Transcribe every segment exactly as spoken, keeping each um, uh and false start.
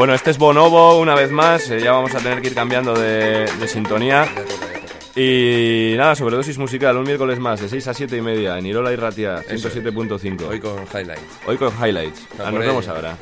Bueno, este es Bonobo, una vez más. Eh, ya vamos a tener que ir cambiando de, de sintonía. Y nada, sobredosis musical, un miércoles más, de seis a siete y media, en Irola y Ratia, ciento siete punto cinco. Hoy con highlights. Hoy con highlights. Ah, nos vemos ahora.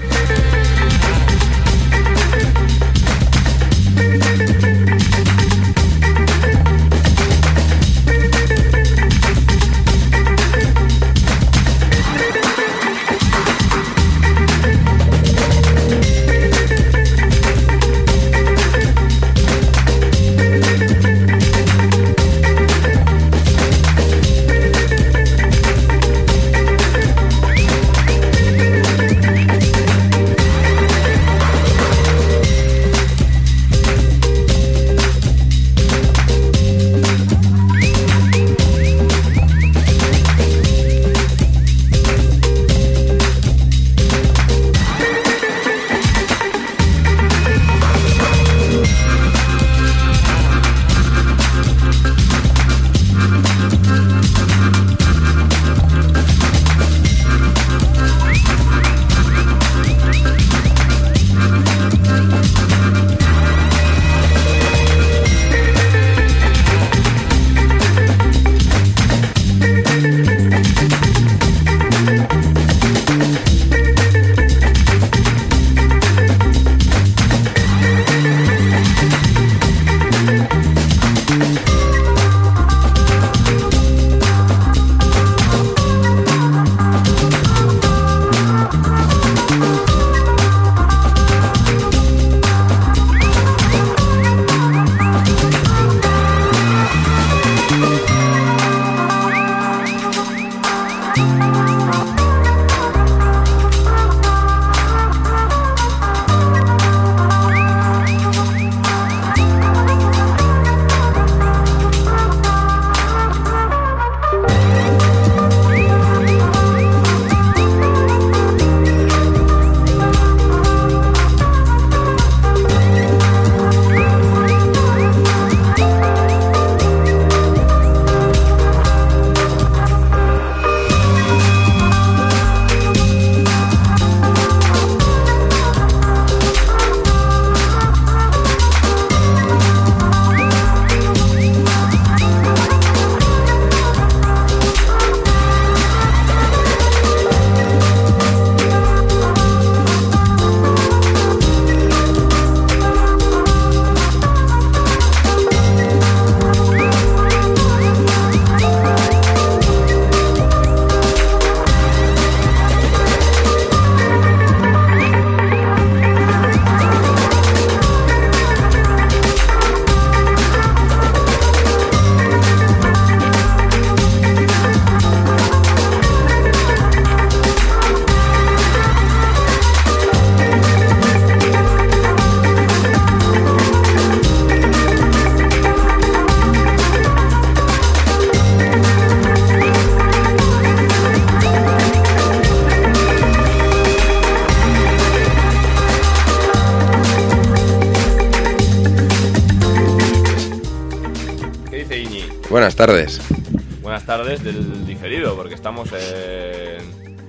Buenas tardes. Buenas tardes del diferido, porque estamos en...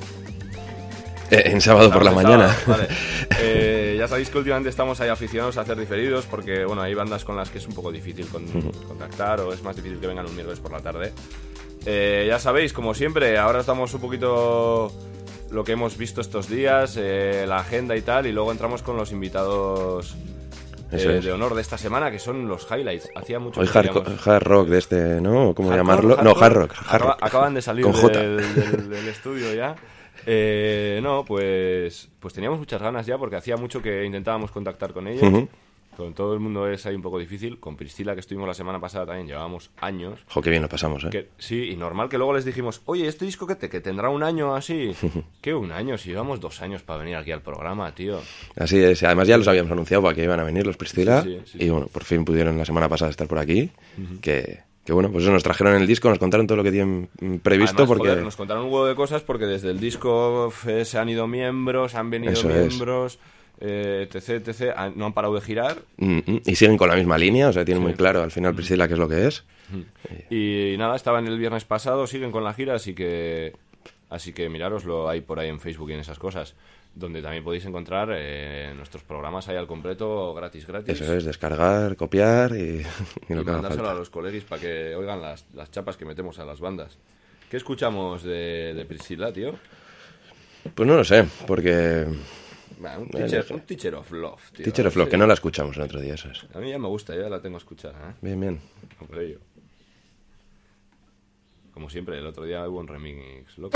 Eh, en sábado estamos por la en mañana. Sábado, vale. eh, ya sabéis que últimamente estamos ahí aficionados a hacer diferidos, porque bueno, hay bandas con las que es un poco difícil con, uh-huh. contactar, o es más difícil que vengan un miércoles por la tarde. Eh, ya sabéis, como siempre, ahora estamos un poquito lo que hemos visto estos días, eh, la agenda y tal, y luego entramos con los invitados... Eso eh, es. de honor de esta semana, que son los highlights. Hacía mucho Hoy que hard, queríamos... hard rock de este, ¿no? ¿Cómo hard llamarlo? Hard no, hard rock. Hard Acaba, rock. acaban de salir Con J. del, del, del estudio ya. Eh, no, pues pues teníamos muchas ganas ya, porque hacía mucho que intentábamos contactar con ellos. Uh-huh. Con todo el mundo es ahí un poco difícil. Con Priscila, que estuvimos la semana pasada, también llevábamos años. Jo, qué bien lo pasamos, ¿eh? Que, sí, y normal que luego les dijimos, oye, este disco que, te, que tendrá un año así. ¿Qué un año? Si llevamos dos años para venir aquí al programa, tío. Así es, además ya los habíamos anunciado para que iban a venir los Priscila. Sí, sí, sí, y bueno, por fin pudieron la semana pasada estar por aquí. Uh-huh. Que... Que bueno, pues eso, nos trajeron el disco, nos contaron todo lo que tienen previsto. Además, porque joder, nos contaron un huevo de cosas, porque desde el disco eh, se han ido miembros, han venido eso miembros, eh, etc, etc. Han, no han parado de girar. Mm-hmm. Y siguen con la misma línea, o sea, tienen sí. muy claro al final Priscila qué es lo que es. Mm-hmm. Y, y nada, estaban el viernes pasado, siguen con la gira, así que así que mirároslo ahí por ahí en Facebook y en esas cosas. donde también podéis encontrar eh, nuestros programas ahí al completo, gratis, gratis. Eso es, descargar, copiar y, y lo y que haga mandárselo falta. a los colegis para que oigan las, las chapas que metemos a las bandas. ¿Qué escuchamos de, de Priscilla, tío? Pues no lo sé, porque... Bueno, un, teacher, un Teacher of Love, tío. Teacher of Love, que no la escuchamos el otro día, eso es. A mí ya me gusta, ya la tengo escuchada, ¿eh? Bien, bien. Hombre, yo. Como siempre, el otro día hubo un remix loco.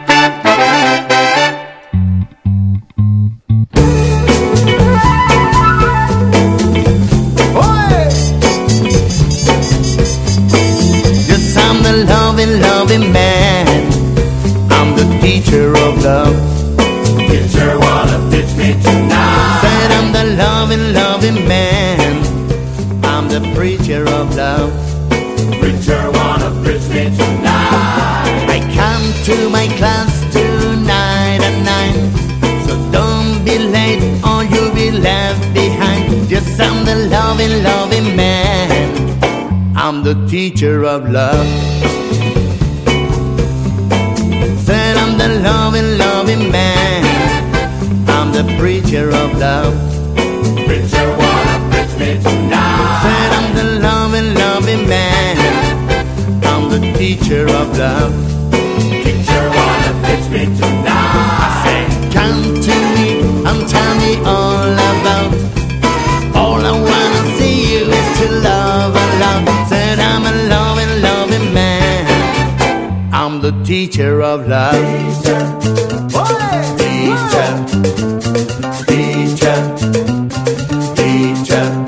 Yes, I'm the loving, loving man. I'm the teacher of love. Teacher, wanna teach me tonight. Said I'm the loving, loving man. I'm the preacher of love. Preacher, wanna preach me tonight. I come to my class tonight at nine. So don't be late or you'll be left behind. Yes, I'm the loving, loving man. I'm the teacher of love. Said I'm the loving, loving man. I'm the preacher of love. Preacher, wanna preach me tonight. Said I'm the loving, loving man. I'm the teacher of love. Teacher, wanna preach me tonight. I say, come to me and tell me all about. All I wanna see you is to love and love. Said I'm a loving, loving man. I'm the teacher of love. Teacher, teacher, teacher, teacher,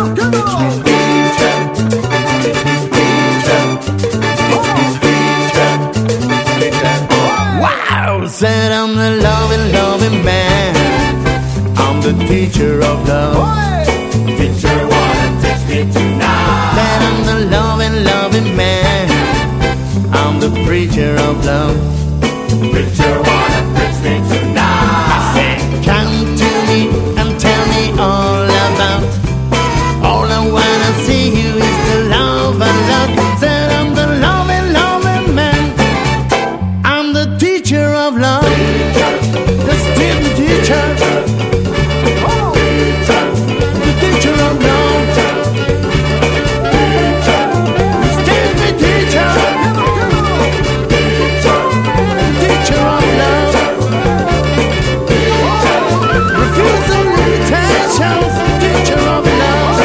wow! Said I'm the loving, loving man. I'm the teacher of love. Teacher, wanna teach me tonight. Said I'm the loving, loving man. I'm the preacher of love. Preacher, wanna preach me tonight. I said, come to me and tell me all about. All I wanna see you is to love and love. Said I'm the loving, loving man. I'm the teacher of love. Teacher. The student teacher. Oh. Teacher. The teacher of love. Teacher. The student teacher. Teacher. The teacher of love. Refusing limitations. Teacher of love.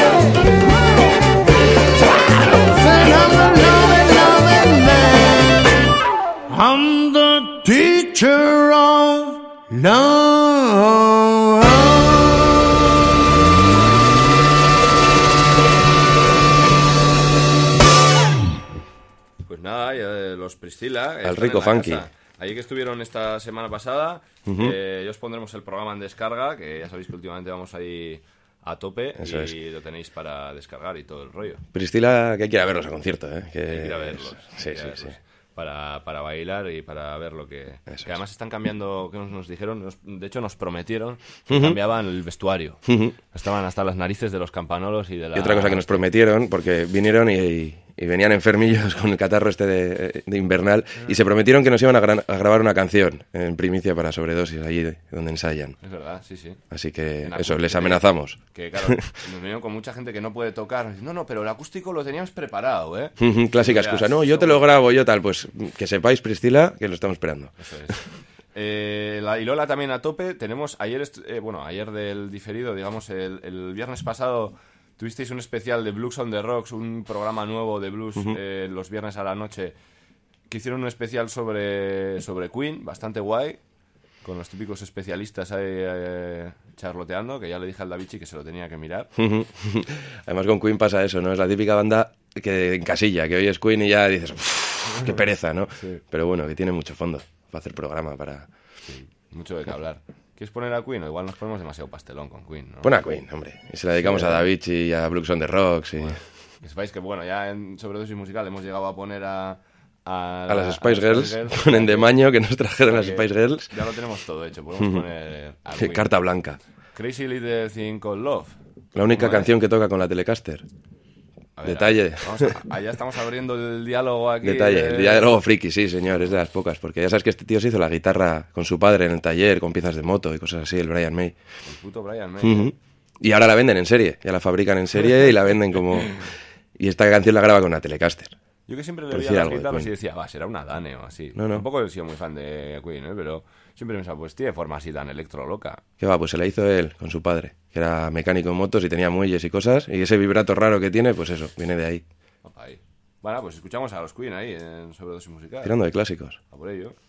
Said I'm the loving, loving man. I'm the teacher of love. Pues nada, eh, los Priscilla. Al están rico en la funky. casa. Allí que estuvieron esta semana pasada, Ujú. eh, ya os pondremos el programa en descarga, que ya sabéis que últimamente vamos ahí a tope. Eso y es. lo tenéis para descargar y todo el rollo. Priscila, que hay que ir a verlos a concierto, ¿eh? Que... Hay que ir a verlos. Sí, hay que sí, ir a sí. verlos. Para, para bailar y para ver lo que... Eso que además es. están cambiando, que nos, nos dijeron, nos- de hecho nos prometieron que Ujú. cambiaban el vestuario. Ujú. Estaban hasta las narices de los campanolos y de la... Y otra cosa que nos prometieron, porque vinieron y, y venían enfermillos con el catarro este de, de invernal, y se prometieron que nos iban a, gran- a grabar una canción en primicia para Sobredosis, allí de- donde ensayan. Es verdad, sí, sí. Así que En eso, acústico, les amenazamos. Que claro, nos vinieron con mucha gente que no puede tocar. No, no, pero el acústico lo teníamos preparado, ¿eh? Ujú, Clásica Ya, excusa. No, yo te lo seguro. grabo, yo tal. Pues que sepáis, Priscila, que lo estamos esperando. Eso es. Eh, la Ilola también a tope. Tenemos ayer, est- eh, bueno, ayer del diferido, digamos, el, el viernes pasado tuvisteis un especial de Blues on the Rocks, un programa nuevo de blues eh, los viernes a la noche, que hicieron un especial sobre, sobre Queen, bastante guay, con los típicos especialistas ahí eh, charloteando, que ya le dije al Davichi que se lo tenía que mirar. Además con Queen pasa eso, ¿no? Es la típica banda que encasilla, que oyes Queen y ya dices, "Uf, qué pereza", ¿no? Sí. Pero bueno, que tiene mucho fondo para hacer programa, para... Sí, mucho de qué hablar. ¿Quieres poner a Queen o igual nos ponemos demasiado pastelón con Queen, ¿no? Pon a Queen, hombre. Y se la dedicamos Sí, a eh. David y a Blues on the Rocks y... Que sepáis que, bueno, ya en Sobredosis Musical hemos llegado a poner a... A, A las Spice a Girls, con en Demaño que nos trajeron las Porque Spice Girls. Ya lo tenemos todo hecho, podemos poner a Queen. Carta blanca. Crazy Little Thing Called Love. La única ¿Cómo es? canción que toca con la Telecaster. A ver, Detalle. a ver, vamos a, allá estamos abriendo el diálogo aquí. Detalle, de... el diálogo friki, sí, señor, es de las pocas, porque ya sabes que este tío se hizo la guitarra con su padre en el taller, con piezas de moto y cosas así, el Brian May. El puto Brian May. Uh-huh. Y ahora la venden en serie, ya la fabrican en serie y la venden como... Y esta canción la graba con una Telecaster. Yo que siempre le Por veía decir las algo de guitarras Queen. y decía, va, será una Dane o así. No, no. Tampoco he sido muy fan de Queen, ¿eh? Pero siempre me pensaba, pues tiene forma así tan electro loca. ¿Qué va? Pues se la hizo él con su padre, que era mecánico en motos y tenía muelles y cosas, y ese vibrato raro que tiene, pues eso, viene de ahí. Ahí. Bueno, pues escuchamos a los Queen ahí en Sobredosis Musical. Tirando de clásicos. A por ello.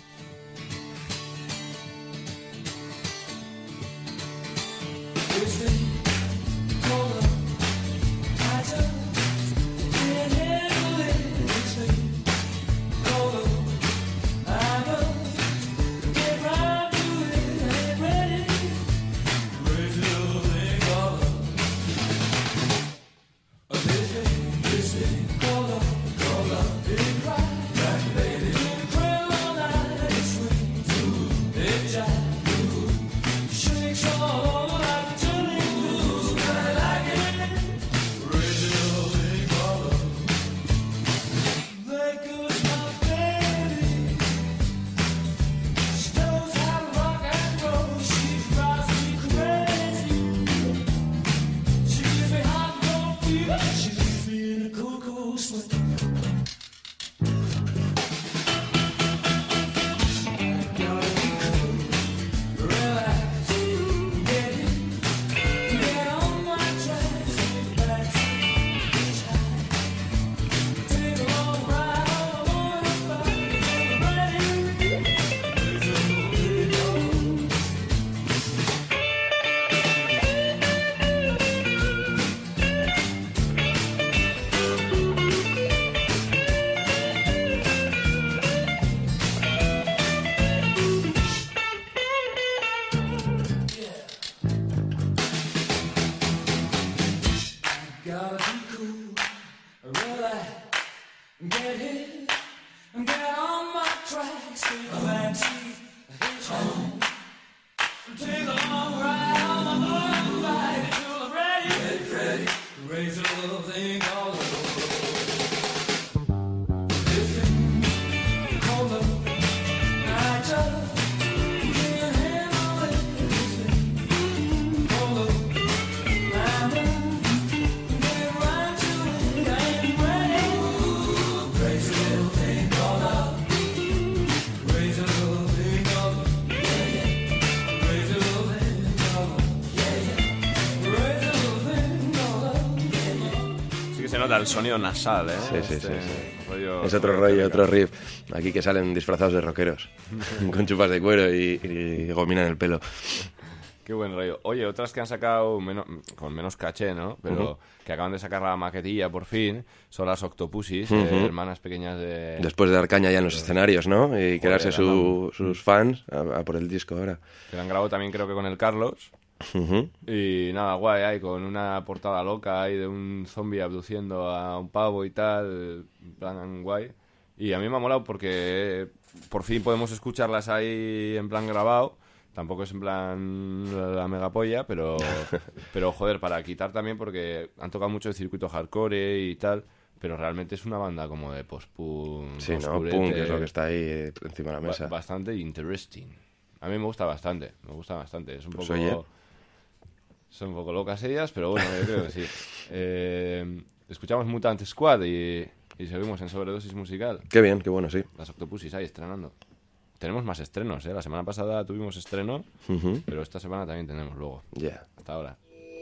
El sonido nasal, ¿eh? Sí, sí, este sí, sí. Rollo, es otro rollo, rollo otro riff. Aquí que salen disfrazados de rockeros, con chupas de cuero y, y gomina en el pelo. Qué buen rollo. Oye, otras que han sacado menos, con menos caché, ¿no? Pero uh-huh. que acaban de sacar la maquetilla por fin, son las Octopussy, uh-huh. eh, hermanas pequeñas de... Después de dar caña ya en los escenarios, ¿no? Y crearse su, sus fans a, a por el disco ahora. Que lo han grabado también creo que con el Carlos. Uh-huh. Y nada, guay, ahí con una portada loca ahí de un zombie abduciendo a un pavo y tal, en plan guay. Y a mí me ha molado porque por fin podemos escucharlas ahí en plan grabado. Tampoco es en plan la mega polla, pero, pero joder, para quitar también porque han tocado mucho el circuito hardcore y tal, pero realmente es una banda como de post-punk. Sí, ¿no? Punk es lo que está ahí encima de la mesa. Ba- bastante interesting. A mí me gusta bastante, me gusta bastante. Es un pues poco... Oye. Son un poco locas ellas, pero bueno, yo creo que sí. Eh, escuchamos Mutant Squad y, y seguimos en Sobredosis Musical. Qué bien, qué bueno, sí. Las Octopussy ahí estrenando. Tenemos más estrenos, ¿eh? La semana pasada tuvimos estreno, uh-huh. pero esta semana también tenemos luego. Ya. Yeah. Hasta ahora.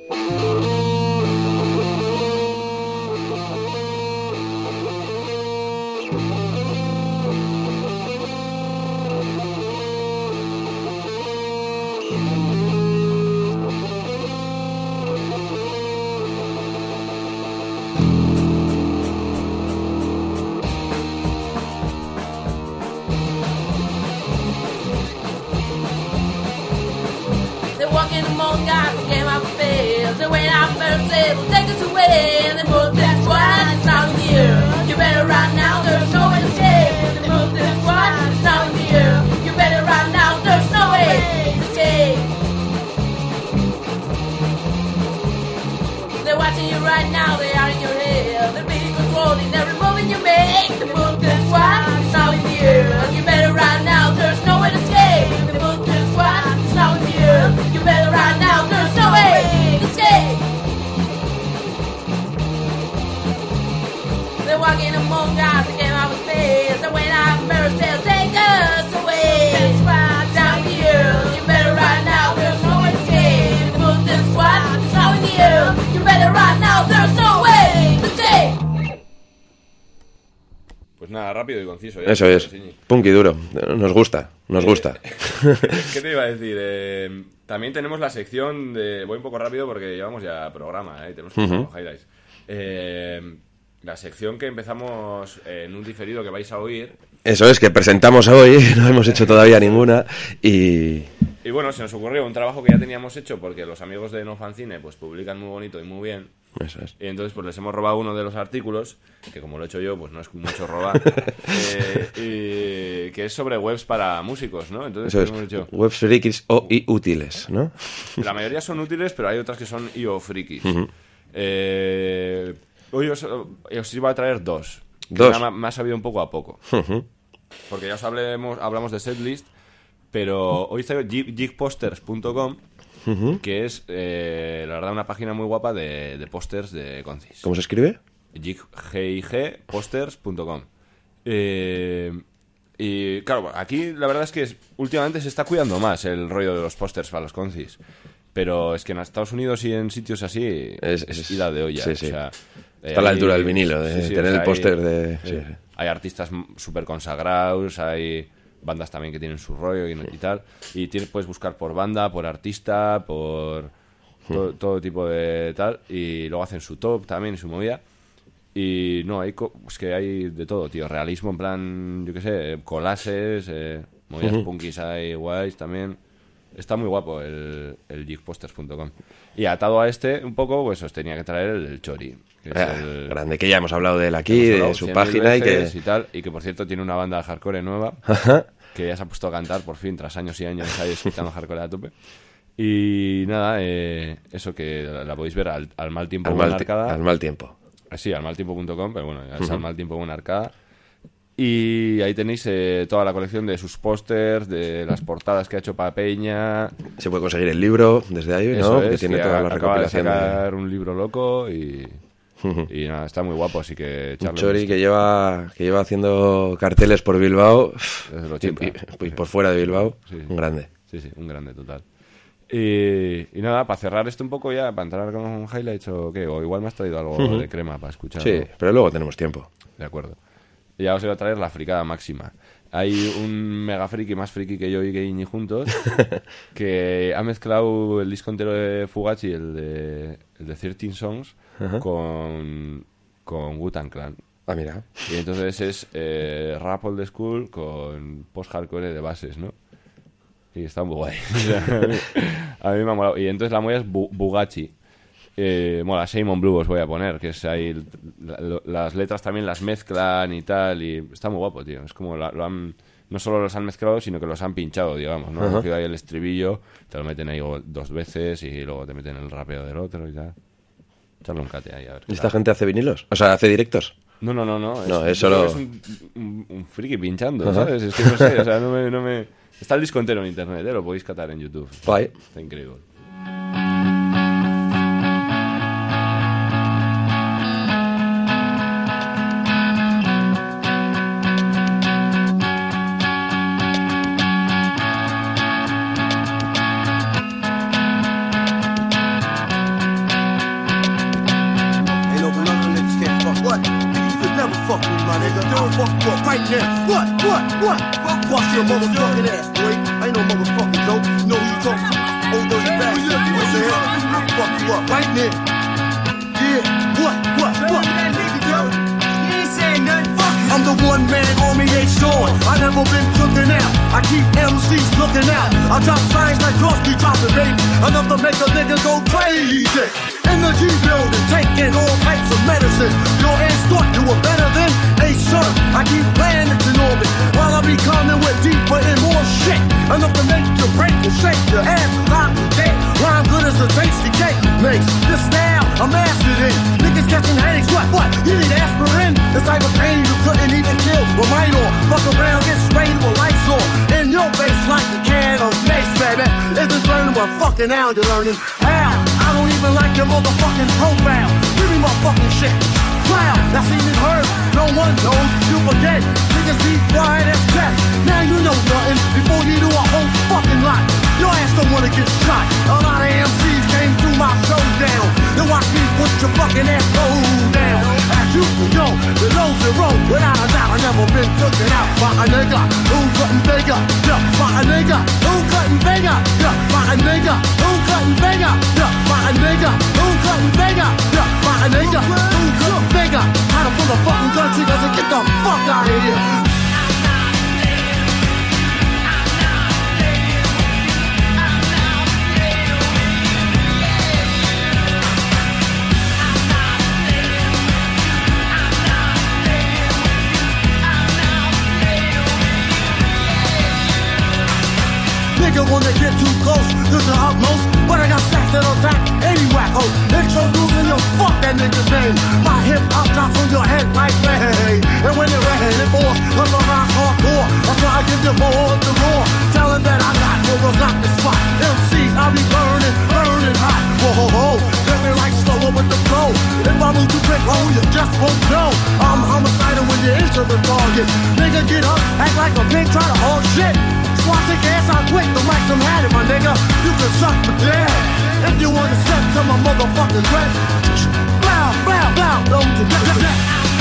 Walking among guys who came out fast. And when I first said, well, take us away. And they put that squad, it's not in the air. You better run now, there's no way to escape. And they put that squad, it's not in the air. You better run now, there's no way to escape. They're watching you right now, they are in your head. away. The book is squad is now in the air. You better run now, there's no way to escape. The book is squad is now in the air. You better run now, there's no way to escape. They're walking among us again out of space. And when I'm first, they'll take us away. Down here, you better run now, there's no way to escape. The book is squad is now in the air. You better run now, there's no way to escape. Pues nada, rápido y conciso. Ya. Eso es. Punk y duro. Nos gusta, nos gusta. ¿Qué te iba a decir? Eh, también tenemos la sección de... Voy un poco rápido porque llevamos ya programa, ¿eh? Tenemos uh-huh. highlights. Eh, la sección que empezamos en un diferido que vais a oír. Eso es, que presentamos hoy, no hemos hecho todavía ninguna y... Y bueno, se nos ocurrió un trabajo que ya teníamos hecho porque los amigos de No Fanzine pues publican muy bonito y muy bien. Eso es. Y entonces pues les hemos robado uno de los artículos, que como lo he hecho yo, pues no es mucho robar, eh, y que es sobre webs para músicos, ¿no? Entonces Eso es, hemos dicho, webs frikis o y útiles, ¿no? La mayoría son útiles, pero hay otras que son i o frikis. Uh-huh. Eh, hoy os, os iba a traer dos. Dos. Me, me ha sabido un poco a poco. Uh-huh. Porque ya os hablemos, hablamos de setlist, pero hoy traigo jig posters punto com, uh-huh. que es, eh, la verdad, una página muy guapa de, de pósters de Concis. ¿Cómo se escribe? Jig posters punto com. Eh, y claro, aquí la verdad es que es, últimamente se está cuidando más el rollo de los pósters para los Concis. Pero es que en Estados Unidos y en sitios así es, es, es ida de olla. Sí, sí. O sea, está eh, a la altura del vinilo, de sí, sí, tener o sea, el póster hay, de... Sí, sí. Hay artistas súper consagrados, hay bandas también que tienen su rollo y, y tal. Y tienes, puedes buscar por banda, por artista, por todo, todo tipo de tal. Y luego hacen su top también, su movida. Y no, hay co- es que hay de todo, tío. Realismo en plan, yo qué sé, collages, eh, movidas uh-huh. punkis hay guays también. Está muy guapo el, el jig posters punto com. Y atado a este, un poco, pues os tenía que traer el, el Chori. Que es ah, el, grande, que ya hemos hablado de él aquí, de su página y que... Y, tal, y que, por cierto, tiene una banda hardcore nueva, que ya se ha puesto a cantar, por fin, tras años y años ahí escuchando hardcore a tope. Y nada, eh, eso que la, la podéis ver al, al mal tiempo al con mal, arcada. Al mal tiempo. Sí, al mal tiempo punto com, pero bueno, es uh-huh. al mal tiempo con arcada. Y ahí tenéis eh, toda la colección de sus pósters, de las portadas que ha hecho para Peña. Se puede conseguir el libro desde ahí, Eso ¿no? es, que tiene que toda la acaba recopilación. de sacar de... un libro loco y, uh-huh. y nada, está muy guapo, así que echarle un Chori que lleva, que lleva haciendo carteles por Bilbao desde el ochenta. Y, y, y por fuera de Bilbao, sí, sí. un grande. Sí, sí, un grande total. Y, y nada, para cerrar esto un poco ya, para entrar con un highlights o qué, o igual me has traído algo uh-huh. de crema para escuchar. Sí, ¿no? Pero luego tenemos tiempo. De acuerdo. Y ya os iba a traer la fricada máxima. Hay un mega friki, más friki que yo y que Iñi juntos, que ha mezclado el disco entero de Fugazi, el de, el de trece Songs, uh-huh. con, con Wu-Tang Clan. Ah, mira. Y entonces es eh, rap old school con post-hardcore de bases, ¿no? Y está muy guay. O sea, a, mí, a mí me ha molado. Y entonces la molla es Bu- Bugatti. Eh, mola, Simon Blue os voy a poner, que es ahí la, lo, las letras también las mezclan y tal, y está muy guapo, tío. Es como la, lo han, no solo los han mezclado, sino que los han pinchado, digamos, ¿no? Han cogido ahí el estribillo, te lo meten ahí dos veces y luego te meten el rapeo del otro y tal. Echarle un cate ahí, a ver. ¿Y esta gente hace vinilos? O sea, ¿hace directos? No, no, no, no. Es, no, es solo... Es un, un, un friki pinchando, uh-huh. ¿sabes? Es que no sé, o sea, no me, no me... Está el disco entero en internet, ¿eh? Lo podéis catar en YouTube. Guay. Está increíble. What? What? What? Bust your motherfucking ass, boy. Ain't no motherfucking joke. You know who you talking to? Old dirty bastard. You know what I'm saying? I'll fuck you up right now. Yeah. What? What? What? You ain't saying nothing. Fuck you. I'm the one man army ain't showing. I never been cooking out. I keep M Cs looking out. I drop signs like Crosby dropping, baby. Enough to make a nigga go crazy. Energy building, taking all types of medicine. Your ass thought you were better than a son. I keep planets in orbit while I be coming with deeper and more shit. Enough to make you break and shake your ass like a cake. Rhyme good as a tasty cake makes. This style, I mastered it. Niggas catching headaches, what, what? You need aspirin? This type of pain you couldn't even fucking now you're learning how. I don't even like your motherfucking profile. Give me my fucking shit. Wow, that's seen and heard. No one knows. You forget. Niggas be quiet as cat. Now you know nothing before you do a whole fucking lot. Your ass don't wanna get shot. A lot of M Cs came through my showdown. Then watch me put your fucking ass down. As you know, below zero, without a doubt, I never been taken out by a nigga who couldn't bigger. Yeah, by a nigga who couldn't bigger. Yeah, by a nigga who couldn't bigger. Yeah, by a nigga who couldn't bigger. Yeah, by a nigga who couldn't bigger. How to pull a fucking gun triggers and get the fuck out of here. Nigga wanna get too close to the utmost, but I got stacks that'll attack any wacko. Introducing your fuck that nigga's name. My hip hop drops on your head like hey. And when they're ready for a rock hardcore, that's why I give you more of the roar. Tell them that I got no rock the spot. M C, I'll be burning, burning hot. Whoa, ho, ho, let me like slower with the flow. If I move too quick, oh, you just won't know. I'm homicidal when you enter the target. Nigga get up, act like a pig, try to hold shit. Squat take ass out quick, the mic some had it, my nigga. You can suck the dead. If you wanna step to my motherfucking threat, blow, blow, blow, don't you get that?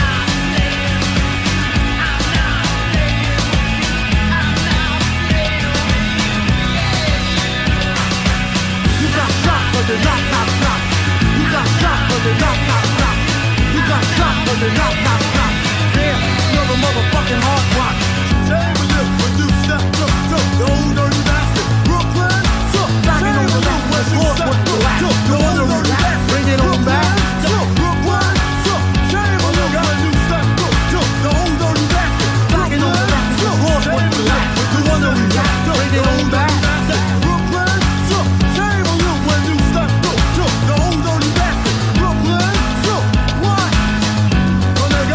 You got shot, but they knock, knock, knock. You got shot, but they knock, knock, knock. You got shot, but they knock, knock, knock. Yeah, you're the motherfucking hard rock. Say with you when you step up. The old dirty bastard, Brooklyn, so knocking on the left, West Coast with the left. The old dirty bastard, bring it on back. Brooklyn, so shame on you when you step up. The old dirty bastard, knocking on the left, West Coast with the left. The old dirty bastard, bring it on back. Brooklyn, so shame on you when you step up. The old dirty bastard, Brooklyn, so what? So nigga.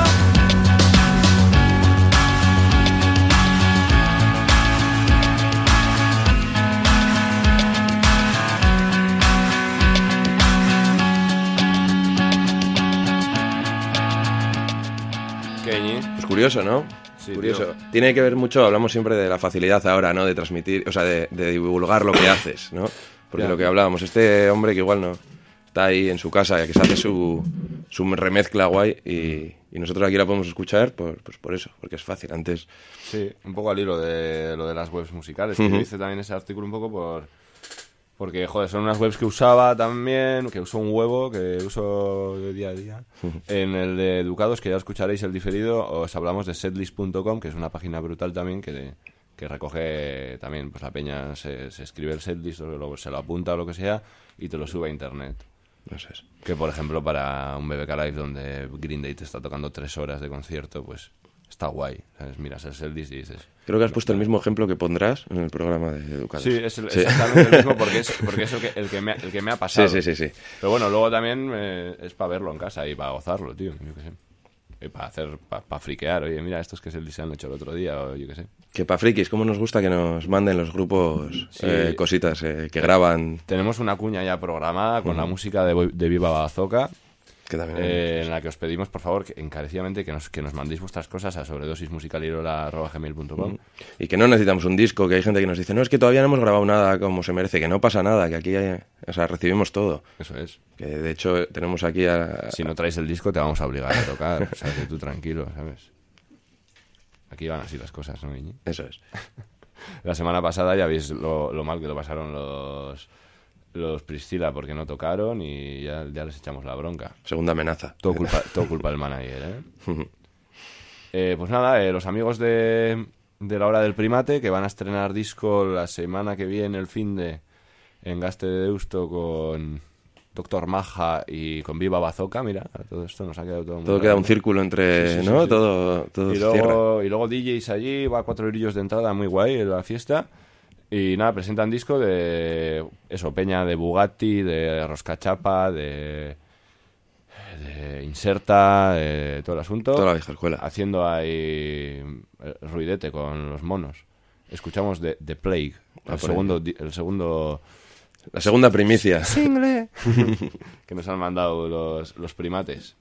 Pues curioso, ¿no? Sí, curioso. tío. Tiene que ver mucho, hablamos siempre de la facilidad ahora, ¿no? De transmitir, o sea, de, de divulgar lo que haces, ¿no? Porque Ya. lo que hablábamos, este hombre que igual no está ahí en su casa, que se hace su, su remezcla guay y, y nosotros aquí la podemos escuchar por, pues por eso, porque es fácil. Antes, Sí, un poco al hilo de lo de las webs musicales. Que Ujú. yo hice también ese artículo un poco por... Porque, joder, son unas webs que usaba también, que uso un huevo, que uso de día a día. En el de Educados, que ya escucharéis el diferido, os hablamos de setlist punto com, que es una página brutal también que, que recoge también, pues la peña se, se escribe el setlist, o lo- se lo apunta o lo que sea, y te lo sube a internet. no sé. Que, por ejemplo, para un B B K Live donde Green Day te está tocando tres horas de concierto, pues está guay, ¿sabes? Miras el setlist y dices... Creo que has puesto el mismo ejemplo que pondrás en el programa de Educados. Sí, es el- exactamente el mismo porque es, porque es el, que, el, que me, ha- el que me ha pasado. Sí, sí, sí, sí. Pero bueno, luego también eh, es para verlo en casa y para gozarlo, tío. Yo qué sé. Y para hacer, para friquear. Oye, mira, esto es que es el diseño hecho el otro día, o yo qué sé. Que pa' frikis, ¿cómo nos gusta que nos manden los grupos Sí. eh, cositas eh, que graban? Tenemos una cuña ya programada con la música de, Bo- de Viva Bazooka, Que también eh, en la que os pedimos, por favor, que, encarecidamente que nos, que nos mandéis vuestras cosas a sobredosismusicalirola arroba gmail punto com. Y que no necesitamos un disco, que hay gente que nos dice, no, es que todavía no hemos grabado nada como se merece, que no pasa nada, que aquí hay- o sea, recibimos todo. Eso es. Que de hecho eh, tenemos aquí a... Si no traes el disco te vamos a obligar a tocar. O sea, que tú tranquilo, ¿sabes? Aquí van así las cosas, ¿no, Iñi? Eso es. La semana pasada ya veis lo, lo mal que lo pasaron los, los Priscilla porque no tocaron y ya, ya les echamos la bronca. Segunda amenaza. Todo culpa, todo culpa del manager, ¿eh? Eh, pues nada, eh, los amigos de, de La Hora del Primate, que van a estrenar disco la semana que viene, el fin de en Gaste de Deusto con Doctor Maja y con Viva Bazooka. Mira, todo esto nos ha quedado todo muy Todo queda un redondo. círculo entre, Sí, sí, sí, ¿no? sí. Todo, todo Y se cierra. luego, y luego D Js allí, va cuatro eurillos de entrada, muy guay en la fiesta. Y nada, presentan disco de eso, peña de Bugatti, de Roscachapa, de, de Inserta, de todo el asunto. Toda la vieja escuela. Haciendo ahí eh, ruidete con los monos. Escuchamos de The Plague, Ah, el por segundo, di- el segundo La segunda primicia. que nos han mandado los, los primates.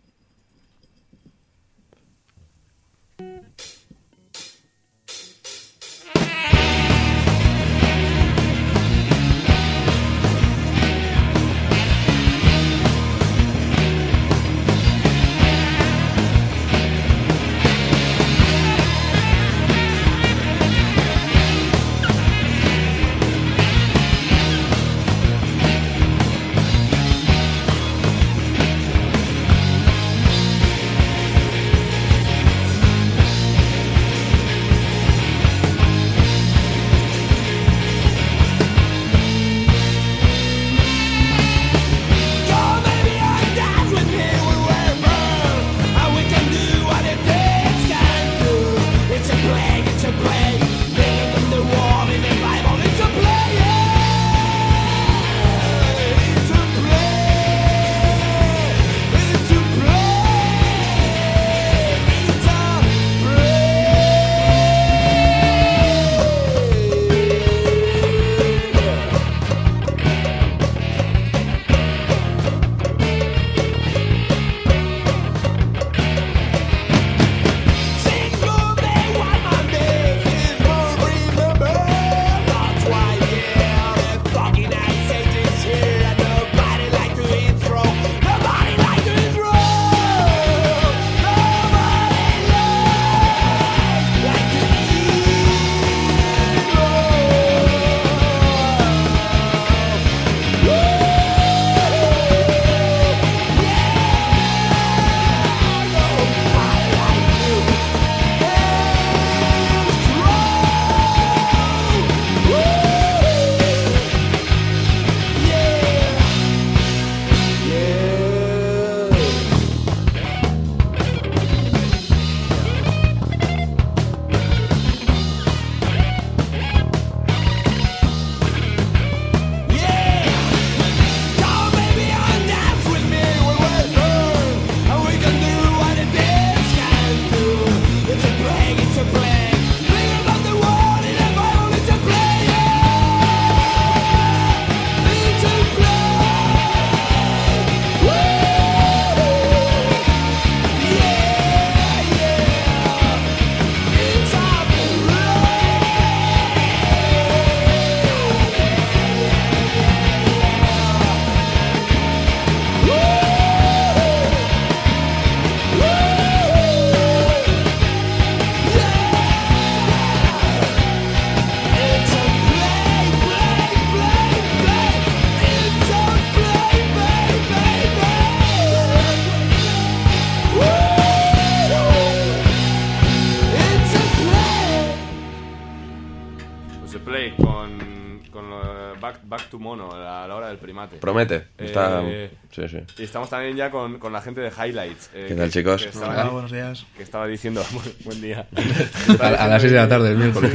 Back to Mono, a la hora del primate. Promete. Está... Eh, sí, sí. Y estamos también ya con, con la gente de Highlights. Eh, ¿Qué tal, chicos? Que estaba, Hola, buenos días. Que estaba diciendo... Buen día. A, a las seis de la tarde, el miércoles.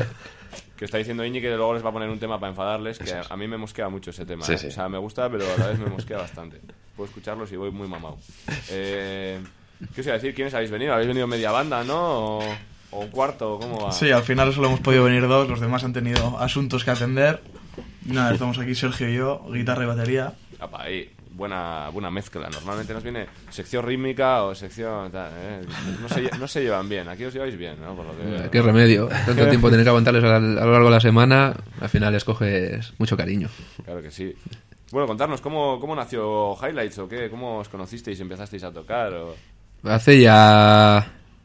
Que está diciendo Iñi que luego les va a poner un tema para enfadarles, que a, a mí me mosquea mucho ese tema. Sí, ¿eh? sí. O sea, me gusta, pero a la vez me mosquea bastante. Puedo escucharlos y voy muy mamado. Eh, ¿Qué os iba a decir? ¿Quiénes habéis venido? ¿Habéis venido media banda, no? ¿O, o un cuarto? ¿Cómo va? Sí, al final solo hemos podido venir dos, los demás han tenido asuntos que atender. Nada, estamos aquí Sergio y yo, guitarra y batería. Apa, ahí, buena, buena mezcla. Normalmente nos viene sección rítmica o sección... Tal, ¿eh? no, se, no se llevan bien, aquí os lleváis bien, ¿no? Por lo que veo. Qué remedio. Tanto tiempo tener que aguantarles a, a lo largo de la semana, al final les coges mucho cariño. Claro que sí. Bueno, contarnos, ¿cómo, cómo nació Highlights o qué? ¿Cómo os conocisteis y empezasteis a tocar? O... Hace ya...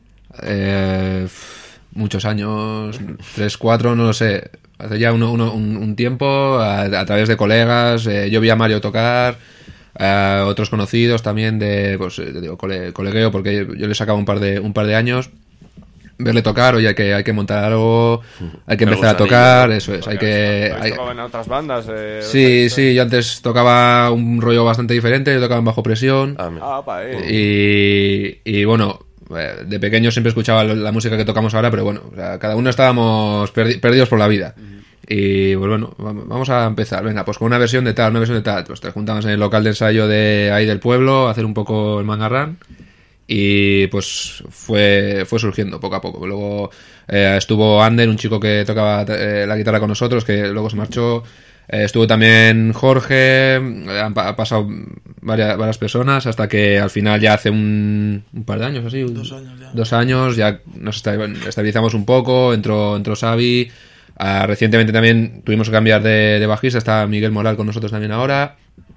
Eh, muchos años, tres, cuatro, no lo sé. Hace ya uno, uno, un, un tiempo, a, a través de colegas, eh, yo vi a Mario tocar, a otros conocidos también de, pues, de, digo, cole, colegueo, porque yo, yo le sacaba un par de un par de años, verle tocar, oye, hay que, hay que montar algo, hay que Me empezar a gusta tocar, anillo. eso es, hay Porque que... ¿habéis hay- tocado en otras bandas? Eh, Sí, ¿os- sí, yo antes tocaba un rollo bastante diferente, yo tocaba en bajo presión. Ah, mira. Ah, apa, eh. Y, y bueno, eh, de pequeño siempre escuchaba lo- la música que tocamos ahora, pero bueno, o sea, cada uno estábamos perdi- perdidos por la vida. Y pues bueno, vam- vamos a empezar. Venga, pues con una versión de tal, una versión de tal. Pues te juntamos en el local de ensayo de ahí del pueblo a hacer un poco el mangarrán. Y pues fue, fue surgiendo poco a poco. Luego eh, estuvo Ander, un chico que tocaba eh, la guitarra con nosotros, que luego se marchó. Eh, estuvo también Jorge, han pa- pasado varias, varias personas hasta que al final ya hace un, un par de años así, un- Dos años ya. dos años ya nos esta- estabilizamos un poco, entró, entró Xavi, ah, recientemente también tuvimos que cambiar de, de bajista, está Miguel Moral con nosotros también ahora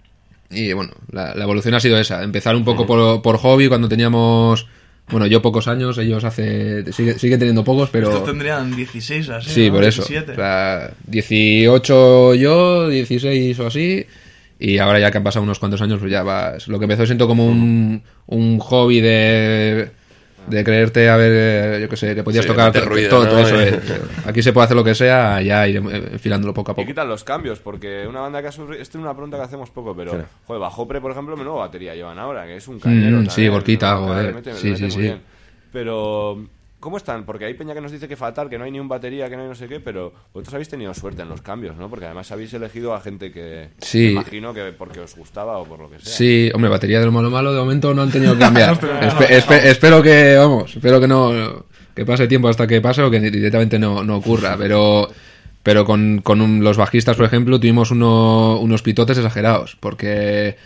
y bueno, la, la evolución ha sido esa, empezar un poco por, por hobby cuando teníamos, bueno, yo pocos años, ellos hace sigue, siguen teniendo pocos, pero... Estos tendrían dieciséis así, Sí, ¿no? por eso. diecisiete. O sea, dieciocho yo, dieciséis o así. Y ahora ya que han pasado unos cuantos años, pues ya vas. Lo que empezó siendo como un, un hobby de, de creerte, a ver, eh, yo qué sé, que podías Sí, tocar meter to- ruido, todo, ¿no? todo eso. eh. Aquí se puede hacer lo que sea, ya iremos enfilándolo poco a Y poco. quitan los cambios, porque una banda que ha sufrido... Esto es una pregunta que hacemos poco, pero... Claro. Joder, Bajopre, por ejemplo, menudo batería llevan ahora, que es un cañero Mm, también, sí, Gorquita, ¿no? joder. Le mete- le Sí, mete sí, muy sí. bien. Pero... ¿Cómo están? Porque hay peña que nos dice que fatal, que no hay ni un batería, que no hay no sé qué, pero vosotros habéis tenido suerte en los cambios, ¿no? Porque además habéis elegido a gente que... Sí. me imagino que porque os gustaba o por lo que sea. Sí, hombre, batería de lo malo malo de momento no han tenido que cambiar. Espe- espe- espero que, vamos, espero que no que pase tiempo hasta que pase o que directamente no, no ocurra, pero pero con, con un- los bajistas, por ejemplo, tuvimos uno- unos pitotes exagerados, porque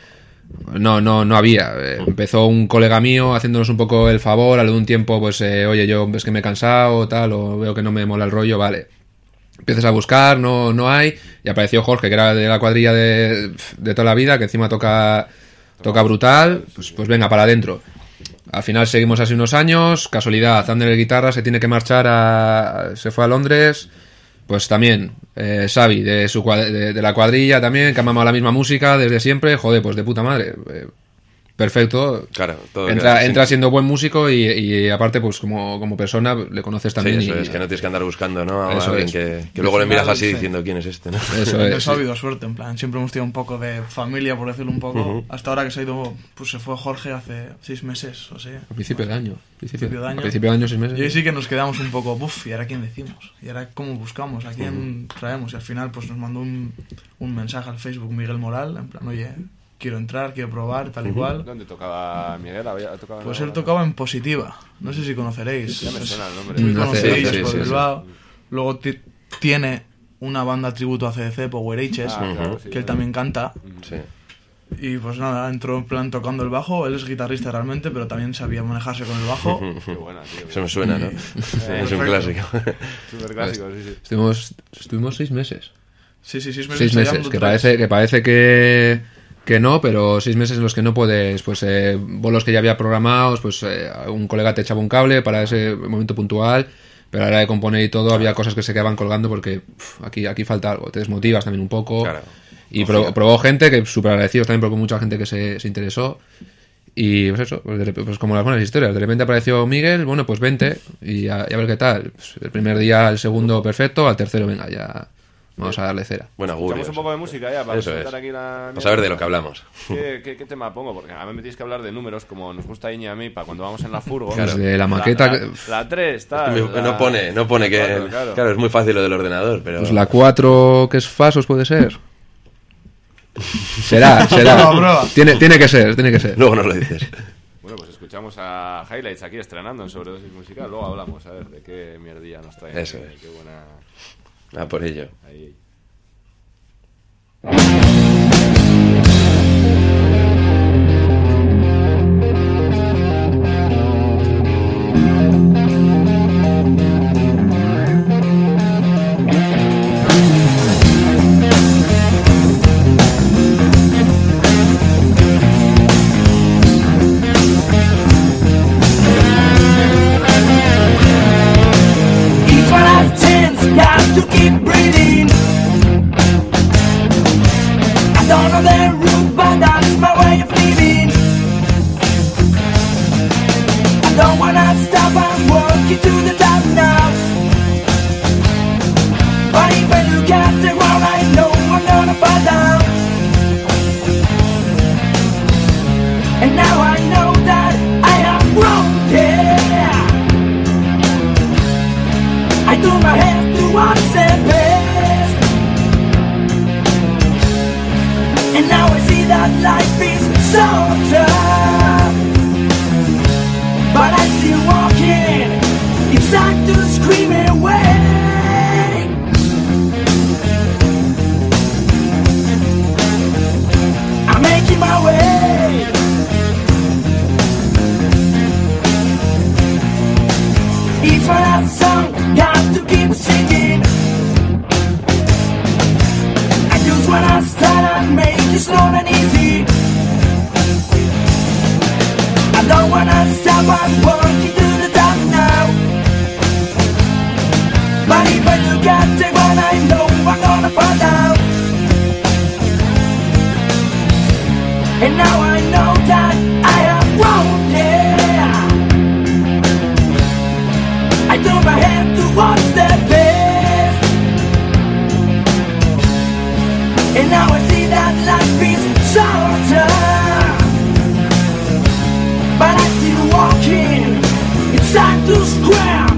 no no no había. Eh, Empezó un colega mío haciéndonos un poco el favor, al de un tiempo, pues, eh, oye, yo es que me he cansado, tal, o veo que no me mola el rollo, vale. Empiezas a buscar, no, no hay, y apareció Jorge, que era de la cuadrilla de, de toda la vida, que encima toca, toca brutal, pues, pues venga, para adentro. Al final seguimos así unos años, casualidad, Thunder de guitarra se tiene que marchar a... se fue a Londres, pues también, eh, Xavi, de, su, cuad- de, de la cuadrilla también, que ha mamado la misma música desde siempre, joder, pues de puta madre. eh, Perfecto. Claro, todo Entra, queda entra sin- siendo buen músico y, y aparte, pues como, como persona, le conoces Sí, también. eso y- es, que no tienes que andar buscando, ¿no? A Eso alguien es. que, que luego le miras así Sí. diciendo quién es este, ¿no? Eso es. Eso ha habido suerte, en plan, siempre hemos tenido un poco de familia, por decirlo un poco. Hasta ahora que se ha ido, pues se fue Jorge hace seis meses o así. A principio de año. Principio, Principio de año. A principio de año, seis meses. Y ahí sí que nos quedamos un poco, uff, ¿y ahora quién decimos? ¿Y ahora cómo buscamos? ¿A quién traemos? Y al final pues nos mandó un, un mensaje al Facebook Miguel Moral, en plan, oye, quiero entrar, quiero probar, tal y cual. ¿Dónde tocaba Miguel? ¿Había tocado en Pues la- él tocaba en Positiva, no sé si conoceréis. Ya me suena el nombre. Muy Mm, hace- conocidos sí, por sí, sí. Bilbao. Luego ti- tiene una banda tributo a C D C, Power H's, Ah, claro, sí, que él sí. también canta. Sí. Y pues nada, entró en plan tocando el bajo. Él es guitarrista realmente, pero también sabía manejarse con el bajo. Qué buena, tío. Eso me suena, ¿no? Es un perfecto. clásico. Súper clásico, sí, sí. Estuvimos, estuvimos seis meses. Sí, sí, seis meses. Seis meses, ensayando que tres. parece, que parece que, que no, pero seis meses en los que no puedes, pues eh, bolos que ya había programados, pues eh, un colega te echaba un cable para ese momento puntual, pero a la hora de componer y todo había cosas que se quedaban colgando porque uf, aquí, aquí falta algo, te desmotivas también un poco. Claro. Y pro- probó gente que súper agradecidos también porque mucha gente que se, se interesó. Y pues eso, pues, de rep- pues como las buenas historias. De repente apareció Miguel, bueno, pues vente y a, y a ver qué tal. Pues el primer día, el segundo perfecto, al tercero, venga, ya vamos a darle cera. Buen augurio. Escuchamos un poco de música ya para Eso presentar es. aquí la... Vamos a ver de lo que hablamos. ¿Qué, qué, qué tema pongo? Porque a mí me tienes que hablar de números, como nos gusta a Iñi y a mí, para cuando vamos en la furgo. Claro. Desde la maqueta La, que- la tres, tal. Me- la- no pone, no pone la que... cuatro, claro. claro. es muy fácil lo del ordenador, pero... Pues la cuatro que es Fasos puede ser. Será, será. Prueba, prueba. Tiene, tiene que ser, tiene que ser. Luego nos lo dices. Bueno, pues escuchamos a Highlights aquí estrenando en Sobredosis Musical. Luego hablamos, a ver, de qué mierdilla nos trae. Eso Qué- es. Qué buena... Ah, por ello. Ahí. Each one has chance, got to keep breathing. I don't know the route, but that's my way of living. I don't wanna stop, I'm walking to the top now. But if I look at the ground, I know I'm gonna fall down. And now I know that I am wrong, yeah. I do my best to what's the best. And now I see that life is so tough. But I'm still walking. It's time to scream away. my last song, got to keep singing. And just when I start, I make it slow and easy. I don't wanna stop, I'm walking to the top now. But if I look at the one, I know I'm gonna fall down. And now I know that I am wrong, yeah. I turn my head towards the best. And now I see that life is shorter. But I'm still walking, it's time to scram.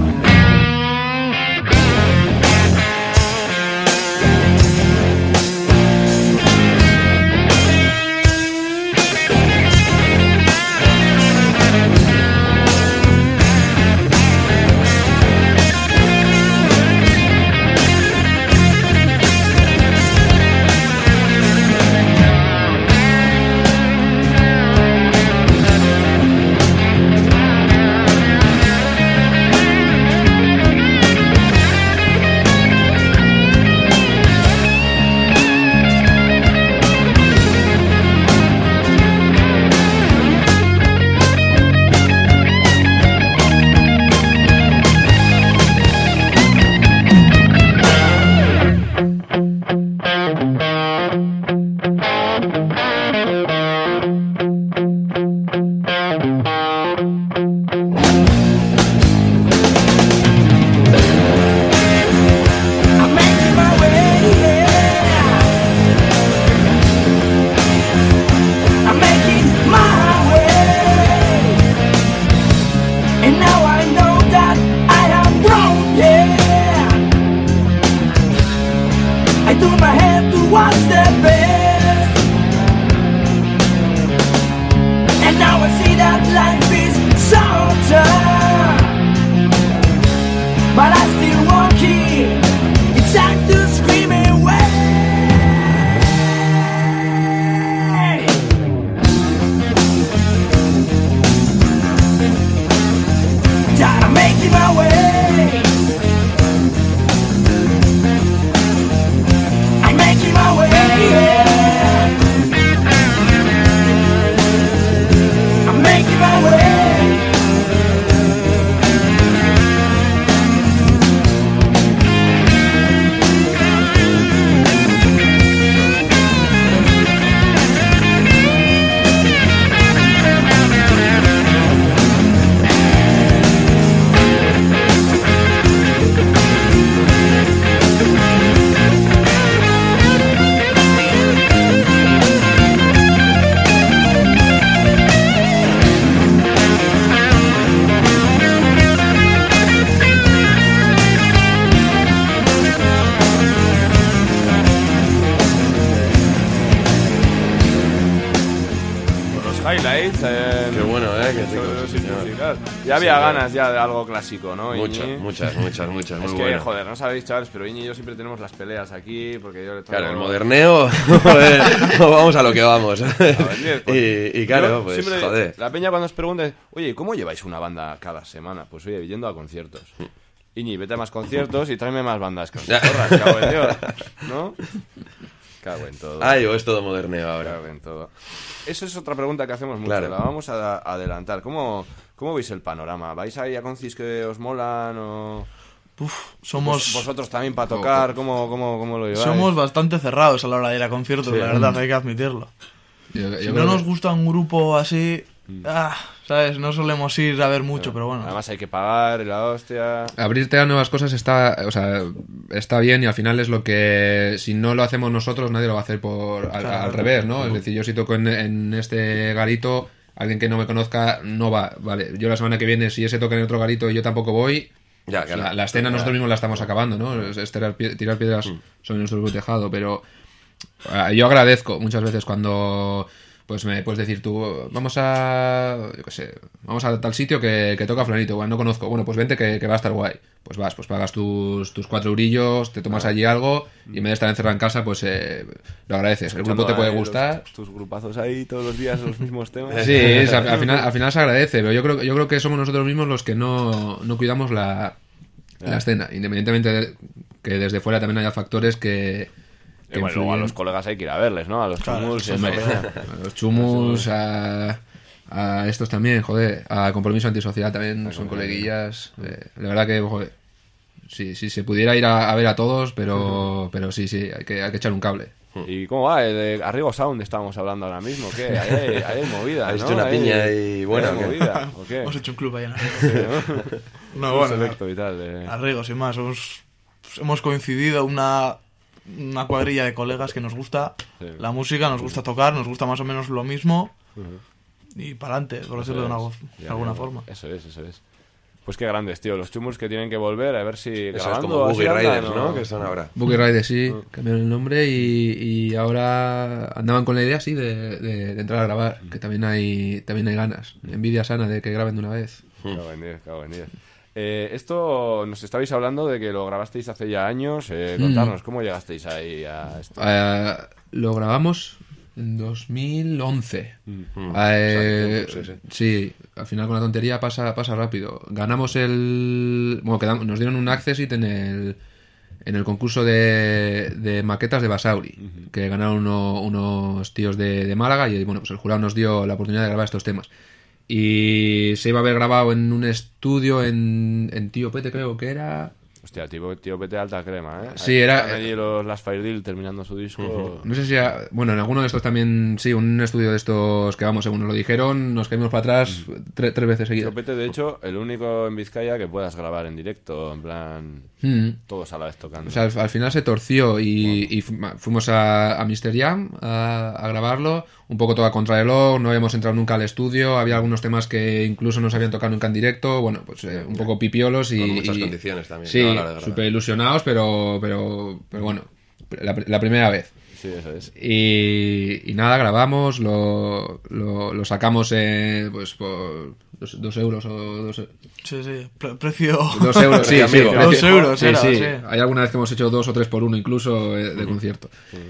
Highlights. Eh, Qué bueno, ¿eh? Qué rico, sobre los sí, hits señor. musicales. Ya había Sí, ganas ya de algo clásico, ¿no? Muchas, Iñi? muchas, muchas, muchas. Es Muy que, bueno. joder, no sabéis, chavales, pero Iñi y yo siempre tenemos las peleas aquí, porque yo le tengo... Claro, el moderneo, joder, vamos a lo que vamos. ¿Entiendes? Pues, y, y claro, yo pues siempre- joder. La peña cuando os pregunta, oye, ¿cómo lleváis una banda cada semana? Pues oye, yendo a conciertos. Iñi, vete a más conciertos y tráeme más bandas. Que os corras, cago en Dios, ¿no? Cago en todo. Ay, o es todo moderneo ahora. Cago en todo. Eso es otra pregunta que hacemos mucho. Claro. La vamos a, a adelantar. ¿Cómo, ¿Cómo veis el panorama? ¿Vais ahí a concis que os molan o...? Uf, somos, Vos- vosotros también para tocar, ¿cómo, cómo, cómo lo lleváis? somos bastante cerrados a la hora de ir a conciertos, Sí. la verdad, hay que admitirlo. Yo- yo Si creo no nos que- gusta un grupo así, ah, ¿sabes? No solemos ir a ver mucho, pero bueno. Además hay que pagar y la hostia... abrirte a nuevas cosas está, o sea, está bien y al final es lo que si no lo hacemos nosotros nadie lo va a hacer por al, Claro. al revés, ¿no? Es decir, yo si toco en, en este garito, alguien que no me conozca no va, vale. Yo la semana que viene si ese toca en otro garito y yo tampoco voy, Ya, claro. la, la escena nosotros mismos la estamos acabando, ¿no? Es, es tirar, pie- tirar piedras sobre nuestro propio tejado, pero ah, yo agradezco muchas veces cuando pues me puedes decir tú, vamos a, yo qué sé, vamos a tal sitio que, que toca flanito, bueno, no conozco, bueno, pues vente que, que va a estar guay. Pues vas, pues pagas tus, tus cuatro eurillos, te tomas allí algo y en vez de estar encerrado en casa, pues eh, lo agradeces. El grupo te puede Ahí los- gustar. Tus grupazos ahí todos los días los mismos temas. Sí, es- al, al final, al final se agradece, pero yo creo, yo creo que somos nosotros mismos los que no, no cuidamos la, en la escena, independientemente de que desde fuera también haya factores que, que Y bueno, luego a influyen. los colegas hay que ir a verles, ¿no? A los Claro, chumuls. y hombre. eso, peña. A los chumus, a, a estos también, joder, a Compromiso Antisocial también son coleguillas. Eh, la verdad que, joder, sí, sí, se pudiera ir a, a ver a todos, pero, pero sí, sí, hay que, hay que echar un cable. ¿Y cómo va? El de Arrigo Sound estábamos hablando ahora mismo. ¿Qué? Ahí hay, ahí hay movida, Habéis ¿no? hecho una Ahí- piña y buena, ¿hay ¿o qué? movida, ¿o qué? Hemos hecho un club ahí en Sí, Arrigo. ¿no? No, Un bueno, selecto y tal. de- Arrigo, sin más. Hemos, pues, hemos coincidido una, una cuadrilla de colegas que nos gusta Sí. la música, nos gusta tocar, nos gusta más o menos lo mismo. Y para adelante, por decirlo de, una, Eso es. de Ya, alguna ya, forma. Eso es, eso es. Pues qué grandes, tío. Los chumuls que tienen que volver a ver si Eso es grabando como así Boogie andan, Riders, ¿no? Que son ahora. Boogie Riders, sí, cambiaron el nombre y, y ahora andaban con la idea, sí, de, de- de entrar a grabar, que también hay también hay ganas, envidia sana de que graben de una vez. Cago en diez, cago en diez. Eh, esto nos estabais hablando de que lo grabasteis hace ya años. Eh, contarnos, ¿cómo llegasteis ahí a esto? Eh, lo grabamos en dos mil once. Mm. Eh, O sea, sí, sí. sí, al final con la tontería pasa, pasa rápido. Ganamos el... Bueno, quedamos, nos dieron un accessit en el, en el concurso de, de maquetas de Basauri, que ganaron uno- unos tíos de, de Málaga y bueno, pues el jurado nos dio la oportunidad de grabar estos temas. Y se iba a haber grabado en un estudio en, en Tío Pete, creo que era... Hostia, tío, tío, vete alta crema, ¿eh? Sí, Ahí era- están allí los, las Fire Deal terminando su disco. No sé si... a- bueno, en alguno de estos también... Sí, un estudio de estos que vamos, según nos lo dijeron, nos caímos para atrás tre- tres veces seguidas. Tío Pete, de hecho, el único en Vizcaya que puedas grabar en directo, en plan, Mm. todos a la vez tocando. O sea, al, al final se torció y, y fu- fuimos a, a mister Jam a, a grabarlo, un poco todo a contrarreloj, no habíamos entrado nunca al estudio, había algunos temas que incluso no se habían tocado nunca en directo, bueno, pues eh, un poco pipiolos y... Con muchas y- condiciones también, Sí, ¿no? A la hora de grabar. súper ilusionados, pero, pero, pero bueno, la, la primera vez. Sí, eso es. Y, y nada, grabamos, lo, lo, lo sacamos eh, pues por dos, dos euros o dos, Sí, sí. Pre- precio. dos euros, sí, sí, amigo. precio- Dos euros, sí, era, sí. sí. Hay alguna vez que hemos hecho dos o tres por uno incluso eh, de concierto.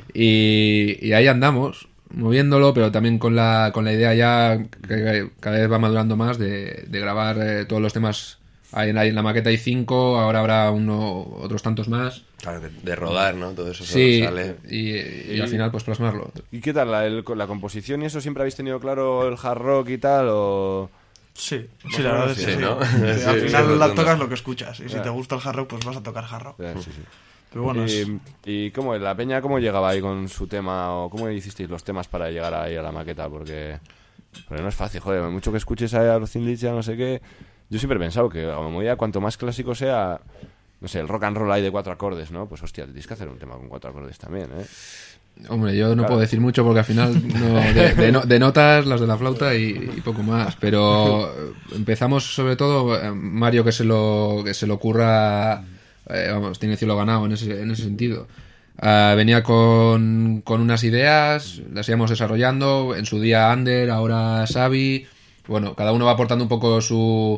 Y, y ahí andamos, moviéndolo, pero también con la, con la idea ya que cada vez va madurando más de, de grabar eh, todos los temas. Ahí en, la, en la maqueta hay cinco, ahora habrá uno, otros tantos más. Claro, de, de rodar, ¿no? Todo eso Sí, sale. y, y al final pues plasmarlo. ¿Y qué tal la, el- la composición y eso? ¿Siempre habéis tenido claro el hard rock y tal? O... Sí, sí, la verdad es que sí, sí. ¿no? Que Sí, al sí, final sí, la rotundo. tocas lo que escuchas. Y si Ya. te gusta el hard rock, pues vas a tocar hard rock. Eh, sí, sí. Pero bueno, es- ¿Y, y cómo, la peña cómo llegaba ahí con su tema? ¿O cómo hicisteis los temas para llegar ahí a la maqueta? Porque, porque no es fácil, joder, mucho que escuches a los Thin Lizzy, a no sé qué. Yo siempre he pensado que a medida cuanto más clásico sea, no sé, el rock and roll hay de cuatro acordes, ¿no? Pues hostia, tienes que hacer un tema con cuatro acordes también, ¿eh? Hombre, yo no Claro. puedo decir mucho porque al final no, de, de no- de notas las de la flauta y, y poco más. Pero eh, empezamos sobre todo eh, Mario que se lo que se lo ocurra, eh, vamos, tiene cielo ganado en ese, en ese sentido. Ah, venía con, con unas ideas, las íbamos desarrollando. En su día Ander, ahora Xavi. Bueno, cada uno va aportando un poco su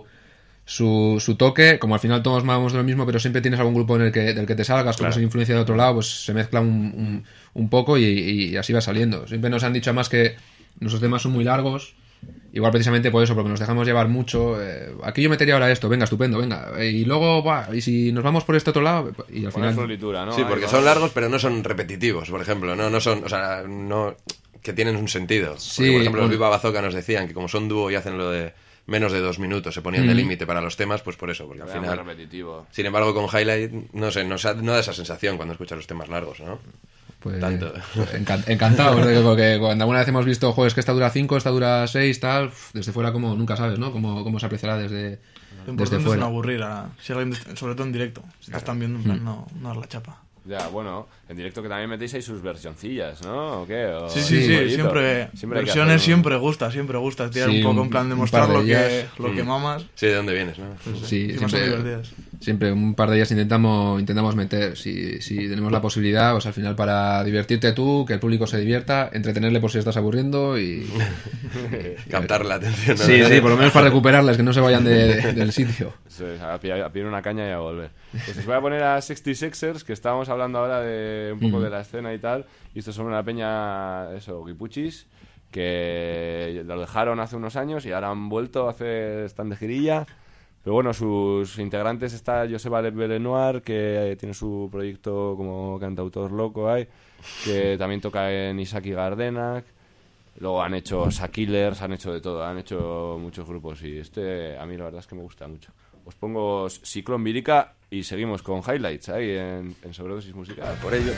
su, su toque, como al final todos vamos de lo mismo, pero siempre tienes algún grupo en el que, del que te salgas, como sin influencia de otro lado, pues se mezcla un, un, un poco y, y así va saliendo. Siempre nos han dicho además que nuestros temas son muy largos, igual precisamente por eso, porque nos dejamos llevar mucho. Eh, aquí yo metería ahora esto, venga, estupendo, venga. Eh, y luego, buah, y si nos vamos por este otro lado, y al Poner final... floritura, ¿no? Sí, Ahí porque va. son largos, pero no son repetitivos, por ejemplo. No, no son, o sea, no que tienen un sentido. Porque, Sí, por ejemplo, los bueno. Viva Bazooka nos decían que como son dúo y hacen lo de menos de dos minutos, se ponían de límite para los temas, pues por eso, porque al Era muy final... repetitivo. Sin embargo, con Highlight, no sé, no, sa- no da esa sensación cuando escuchas los temas largos, ¿no? Pues, Tanto. pues encan- encantado, porque- porque cuando alguna vez hemos visto, juegos que esta dura cinco, esta dura seis, tal, uf, desde fuera como nunca sabes, ¿no? Cómo, cómo se apreciará desde, lo desde importante es no fuera. aburrir, a, si alguien, sobre todo en directo. Si te están viendo, en plan, no, no dar la chapa. Ya, bueno, en directo que también metéis ahí sus versioncillas, ¿no? ¿O qué? O- Sí, sí, un sí, rollito. siempre, Siempre hay que versiones hacer un- siempre gusta, siempre gusta tirar Sí, un poco un- en plan de un mostrar par de lo que, ellas. lo que mamas. Sí, ¿de dónde vienes, no? Sí, Y más son siempre, divertidas. siempre un par de ellas intentamos, intentamos meter. Si, si tenemos la posibilidad, pues al final para divertirte tú, que el público se divierta, entretenerle por si estás aburriendo y... Captar la atención, ¿no? Sí, sí, por lo menos para recuperarles, que no se vayan de- de- del sitio. Eso es, a pillar, a pillar una caña y a volver. Pues os voy a poner a sesenta Sixers, que estábamos hablando ahora de un poco de la escena y tal. Y estos son una peña, eso, guipuchis, que lo dejaron hace unos años y ahora han vuelto a hacer stand de girilla. Pero bueno, sus integrantes está Joseba Belenoir, que tiene su proyecto como cantautor loco ahí, que también toca en Isaac y Gardenak. Luego han hecho Sakillers, han hecho de todo, han hecho muchos grupos y este a mí la verdad es que me gusta mucho. Os pongo Ciclón Virica y seguimos con highlights ahí en, en Sobredosis Musical. Por ello.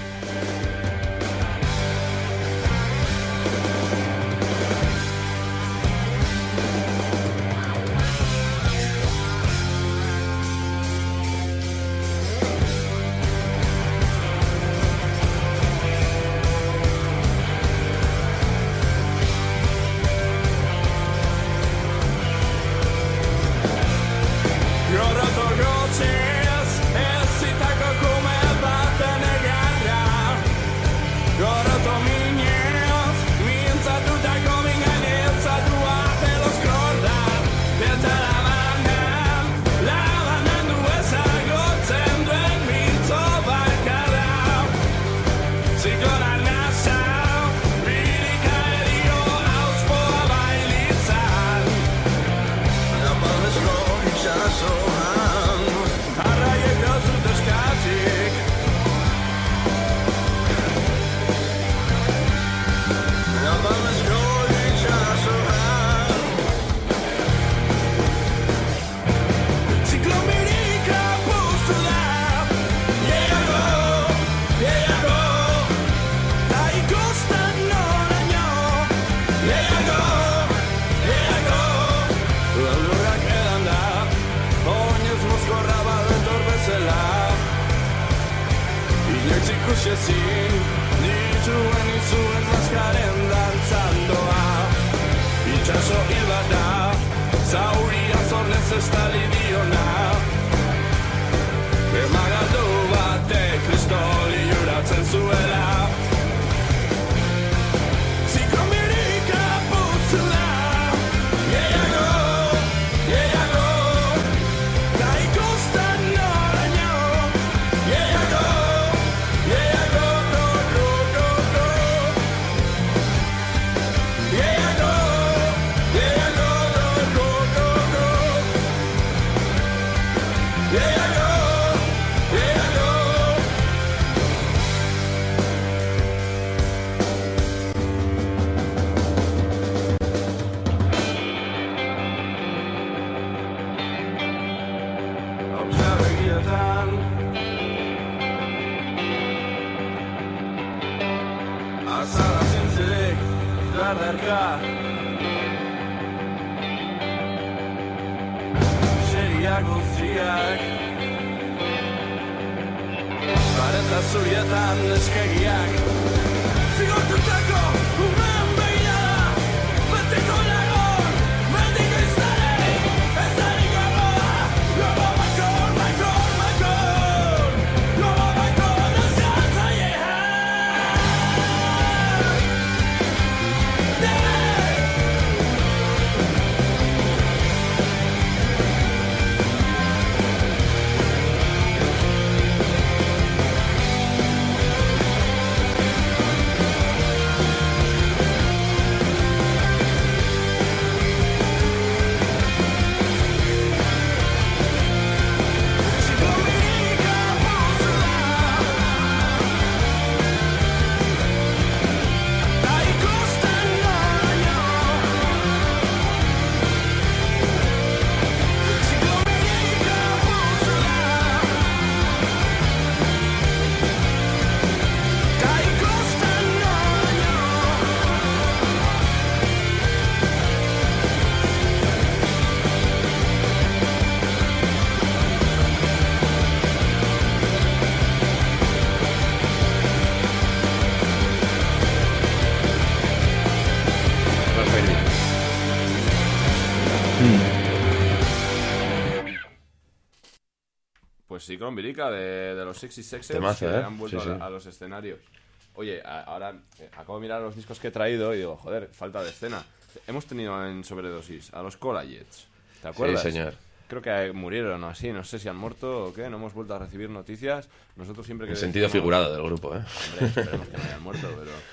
Ciclón Virica de, de los Sexy Sexers Temazo, que ¿eh? han vuelto Sí, sí. A, a los escenarios. Oye, a, ahora eh, acabo de mirar los discos que he traído y digo, joder, falta de escena. Hemos tenido en Sobredosis a los Colagets, ¿te acuerdas? Sí, señor. Creo que murieron o así, no sé si han muerto o qué, no hemos vuelto a recibir noticias. Nosotros siempre que... En sentido decimos- figurado del grupo, ¿eh? Hombre, esperemos que no hayan muerto, pero...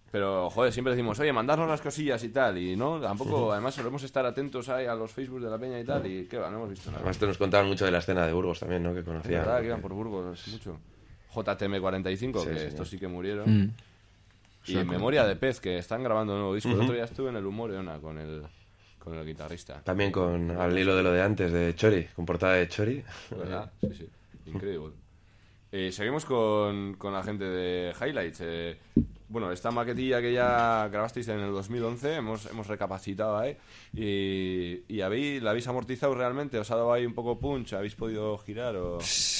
Pero, joder, siempre decimos, oye, mandarnos las cosillas y tal, y no, tampoco, además solemos estar atentos ahí a los Facebook de la peña y tal, y qué va, no hemos visto nada. Además te nos contaban mucho de la escena de Burgos también, ¿no? Que Es conocían. verdad que iban por Burgos mucho. J T M cuarenta y cinco, Sí, que sí, estos sí. sí que murieron. Mm. Y en Memoria de Pez, que están grabando un nuevo disco. El otro día estuve en el Humor Eona con el, con el guitarrista. También con al hilo de lo de antes, de Chori, con portada de Chori. ¿Verdad? Sí, sí. Increíble. Eh, seguimos con, con la gente de Highlights. Eh, bueno, esta maquetilla que ya grabasteis en el dos mil once, hemos, hemos recapacitado ahí. Y, y habéis, ¿la habéis amortizado realmente? ¿Os ha dado ahí un poco punch? ¿Habéis podido girar o...?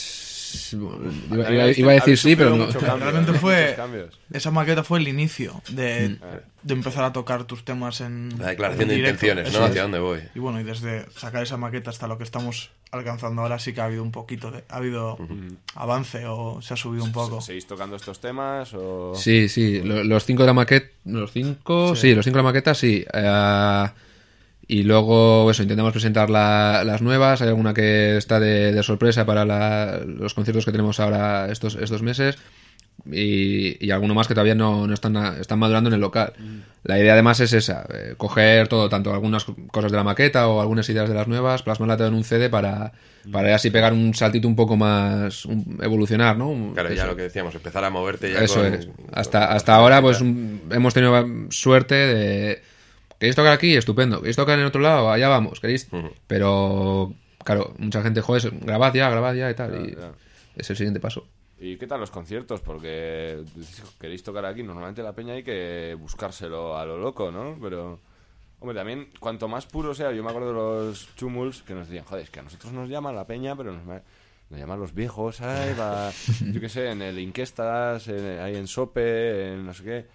Iba, iba- iba a decir sí, pero no. Realmente fue... Esa maqueta fue el inicio de, de empezar a tocar tus temas en... La declaración en de directo. intenciones, Eso ¿no? es. Hacia dónde voy. Y bueno, y desde sacar esa maqueta hasta lo que estamos alcanzando ahora sí que ha habido un poquito de... Ha habido avance o se ha subido un poco. ¿Seguís tocando estos temas o...? Sí, sí, lo- los cinco de la maqueta, los cinco, sí, los cinco de la maqueta, sí. Eh, y luego, eso, intentamos presentar la- las nuevas. Hay alguna que está de, de sorpresa para la- los conciertos que tenemos ahora estos, estos meses. Y, y alguno más que todavía no, no están, están madurando en el local. La idea además es esa, eh, coger todo, tanto algunas cosas de la maqueta o algunas ideas de las nuevas, plasmarla todo en un C D para, para así pegar un saltito un poco más, un- evolucionar, ¿no? Un- Claro, ya eso. lo que decíamos, empezar a moverte ya Eso con- es. Hasta, hasta ahora, pues un- hemos tenido suerte de. ¿Queréis tocar aquí? Estupendo. ¿Queréis tocar en otro lado? Allá vamos. ¿Queréis? Ujú. Pero, claro, mucha gente, joder, grabad ya, grabad ya y tal. Ya, y ya. es el siguiente paso. ¿Y qué tal los conciertos? Porque queréis tocar aquí, normalmente la peña hay que buscárselo a lo loco, ¿no? Pero, hombre, también, cuanto más puro sea, yo me acuerdo de los chumuls que nos decían, joder, es que a nosotros nos llaman la peña, pero nos, ma- nos llaman los viejos, ahí va, yo qué sé, en el Inquestas, en- ahí en Sope, en no sé qué,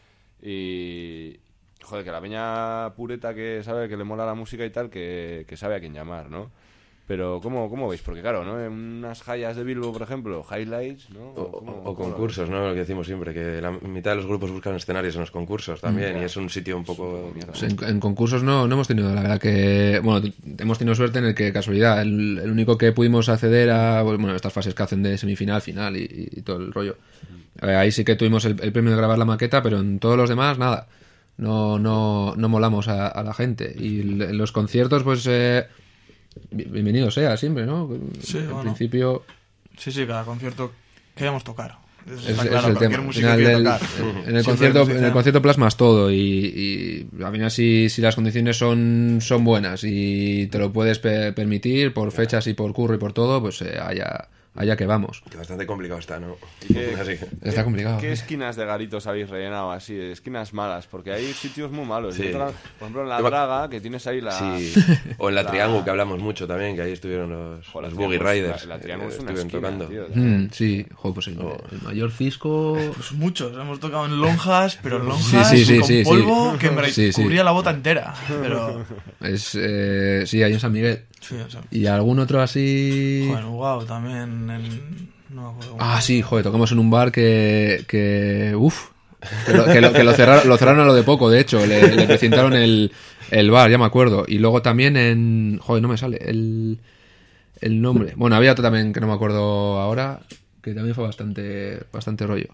y, joder, que la peña pureta que sabe que le mola la música y tal, que, que sabe a quién llamar, ¿no? Pero, ¿cómo, cómo veis? Porque, claro, ¿no? En unas hallas de Bilbo, por ejemplo, highlights, ¿no? O, ¿Cómo- o- o cómo lo concursos, ¿no? Lo que decimos siempre, que la mitad de los grupos buscan escenarios en los concursos también, y es un sitio un poco... Pues en, en concursos no, no hemos tenido, la verdad que. Bueno, t- hemos tenido suerte en el que, casualidad, el, el único que pudimos acceder a. Bueno, estas fases que hacen de semifinal, final y, y todo el rollo. Eh, ahí sí que tuvimos el, el premio de grabar la maqueta, pero en todos los demás, nada. No, no, no molamos a, a la gente. Y l- en los conciertos, pues. Eh, bi- bienvenido sea siempre, ¿no? Sí, en bueno. principio. Sí, sí, cada concierto queremos tocar. Eso Es, está es claro, el cualquier tema. Al músico final quiere del- tocar. en, el Siempre concierto, nos en dicen, el concierto plasmas todo y, y al final si, si las condiciones son, son buenas y te lo puedes pe- permitir por fechas y por curro y por todo, pues eh, allá, allá que vamos. Que bastante complicado está, ¿no? ¿Y qué- Así que- Está complicado. ¿Qué esquinas de garitos habéis rellenado así? Esquinas malas, porque hay sitios muy malos. Sí. Yo, por ejemplo, en la Yo me- Draga, que tienes ahí la... Sí, o en la la- Triángulo, que hablamos mucho también, que ahí estuvieron los, Joder, los la Boogie Triángulo- Riders. La, la Triángulo eh, es una estuvieron esquina, tocando. tío. Mm, sí, joder, pues el, Oh. el mayor Cisco. Pues muchos, hemos tocado en lonjas, pero en lonjas Sí, sí, sí, con sí, sí. polvo que me Sí, sí. cubría la bota entera. Pero, Es, eh, sí, ahí en San Miguel. sí, o sea, ¿Y algún otro así? joder, wow, también en... No me acuerdo. Ah, sí, joder, tocamos en un bar que. que uff. Que, lo, que, lo, que lo cerraron, lo cerraron a lo de poco, de hecho. Le, le presentaron el, el bar, ya me acuerdo. Y luego también en. Joder, no me sale el, el nombre. Bueno, había otro también que no me acuerdo ahora, que también fue bastante, bastante rollo.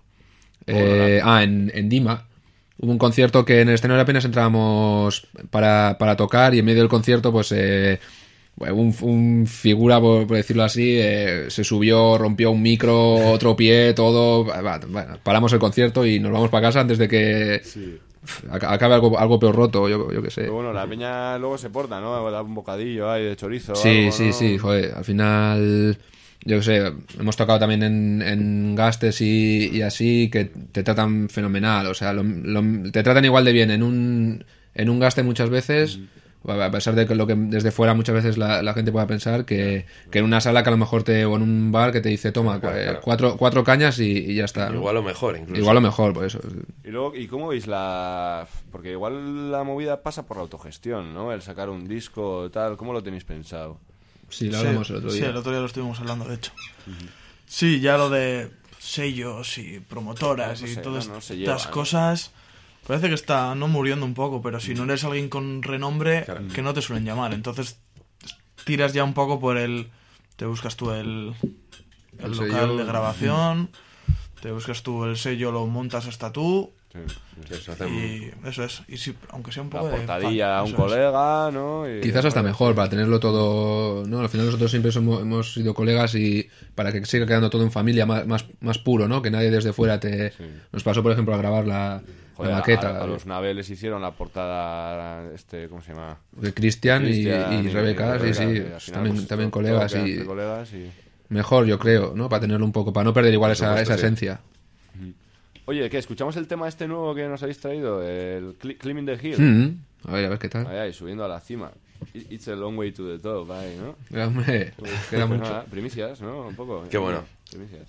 Eh, ah, en, en Dima. Hubo un concierto que en el escenario apenas entrábamos para, para tocar y en medio del concierto, pues. Eh, bueno, un, un figura, por, por decirlo así, eh, se subió, rompió un micro, otro pie, todo. Bueno, paramos el concierto y nos vamos para casa antes de que ac- acabe algo, algo peor roto, yo, yo qué sé. Pero bueno, la peña luego se porta, ¿no? Da un bocadillo ahí de chorizo. o Sí, algo, sí, ¿no? sí, joder, al final, yo qué sé, hemos tocado también en, en gastes y, y así, que te tratan fenomenal, o sea, lo- lo- te tratan igual de bien en un, en un gaste muchas veces, a pesar de que lo que desde fuera muchas veces la, la gente pueda pensar, que, que en una sala que a lo mejor te, o en un bar que te dice, toma, Claro, eh, claro. cuatro, cuatro cañas y, y ya está, ¿no? Igual o mejor, incluso. Igual o mejor, por eso. Y luego, ¿y cómo veis la...? Porque igual la movida pasa por la autogestión, ¿no? El sacar un disco, tal, ¿cómo lo tenéis pensado? Sí, lo Sí, hablamos el otro día. Sí, el otro día lo estuvimos hablando, de hecho. Sí, ya lo de sellos y promotoras No y sé, todas no, no se estas lleva, ¿no? cosas, parece que está no muriendo un poco, pero si no eres alguien con renombre, que no te suelen llamar. Entonces tiras ya un poco por el... Te buscas tú el, el El local sello. de grabación, te buscas tú el sello, lo montas hasta tú Sí, Sí, eso hace- Y eso es. Y si, aunque sea un poco la de portadilla a fan, un eso es. colega, ¿no? Y- Quizás hasta mejor, para tenerlo todo... No, al final nosotros siempre somos, hemos sido colegas y para que siga quedando todo en familia más, más, más puro, ¿no? Que nadie desde fuera te... Nos pasó, por ejemplo, a grabar la, Joder, la maqueta. A, a los Naveles hicieron la portada, este, ¿cómo se llama? de Cristian y, Cristian y Rebeca, sí, sí. y al final, También, pues, también todo- colegas todo queda y... entre colegas y... Mejor, yo creo, ¿no? Para tenerlo un poco, para no perder igual Por esa, supuesto, esa sí. esencia. Oye, ¿qué? ¿Escuchamos el tema este nuevo que nos habéis traído? El Cli- Climbing the Hill. Mm. A ver, a ver qué tal. Ay, ay, subiendo a la cima. It- It's a long way to the top, ay, ¿no? Hombre, queda Pues mucho. nada, primicias, ¿no? Un poco. Qué bueno. Primicias.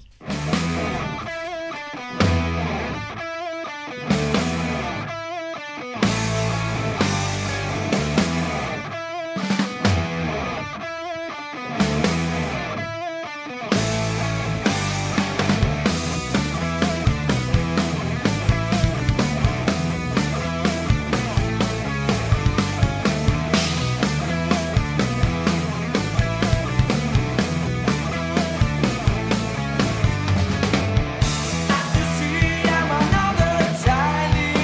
See, I'm another tiny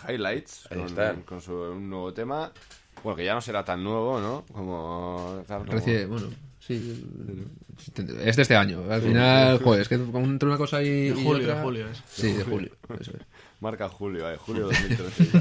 Highlights, Ahí con, están. con su, un nuevo tema. Bueno, que ya no será tan nuevo, ¿no? Como... Claro, como- Recién, bueno, sí. Es de este año. Al final, joder, es que entre una cosa y, De y julio, otra- de julio es. Sí, de julio. Eso es. Marca julio, eh, julio dos mil trece.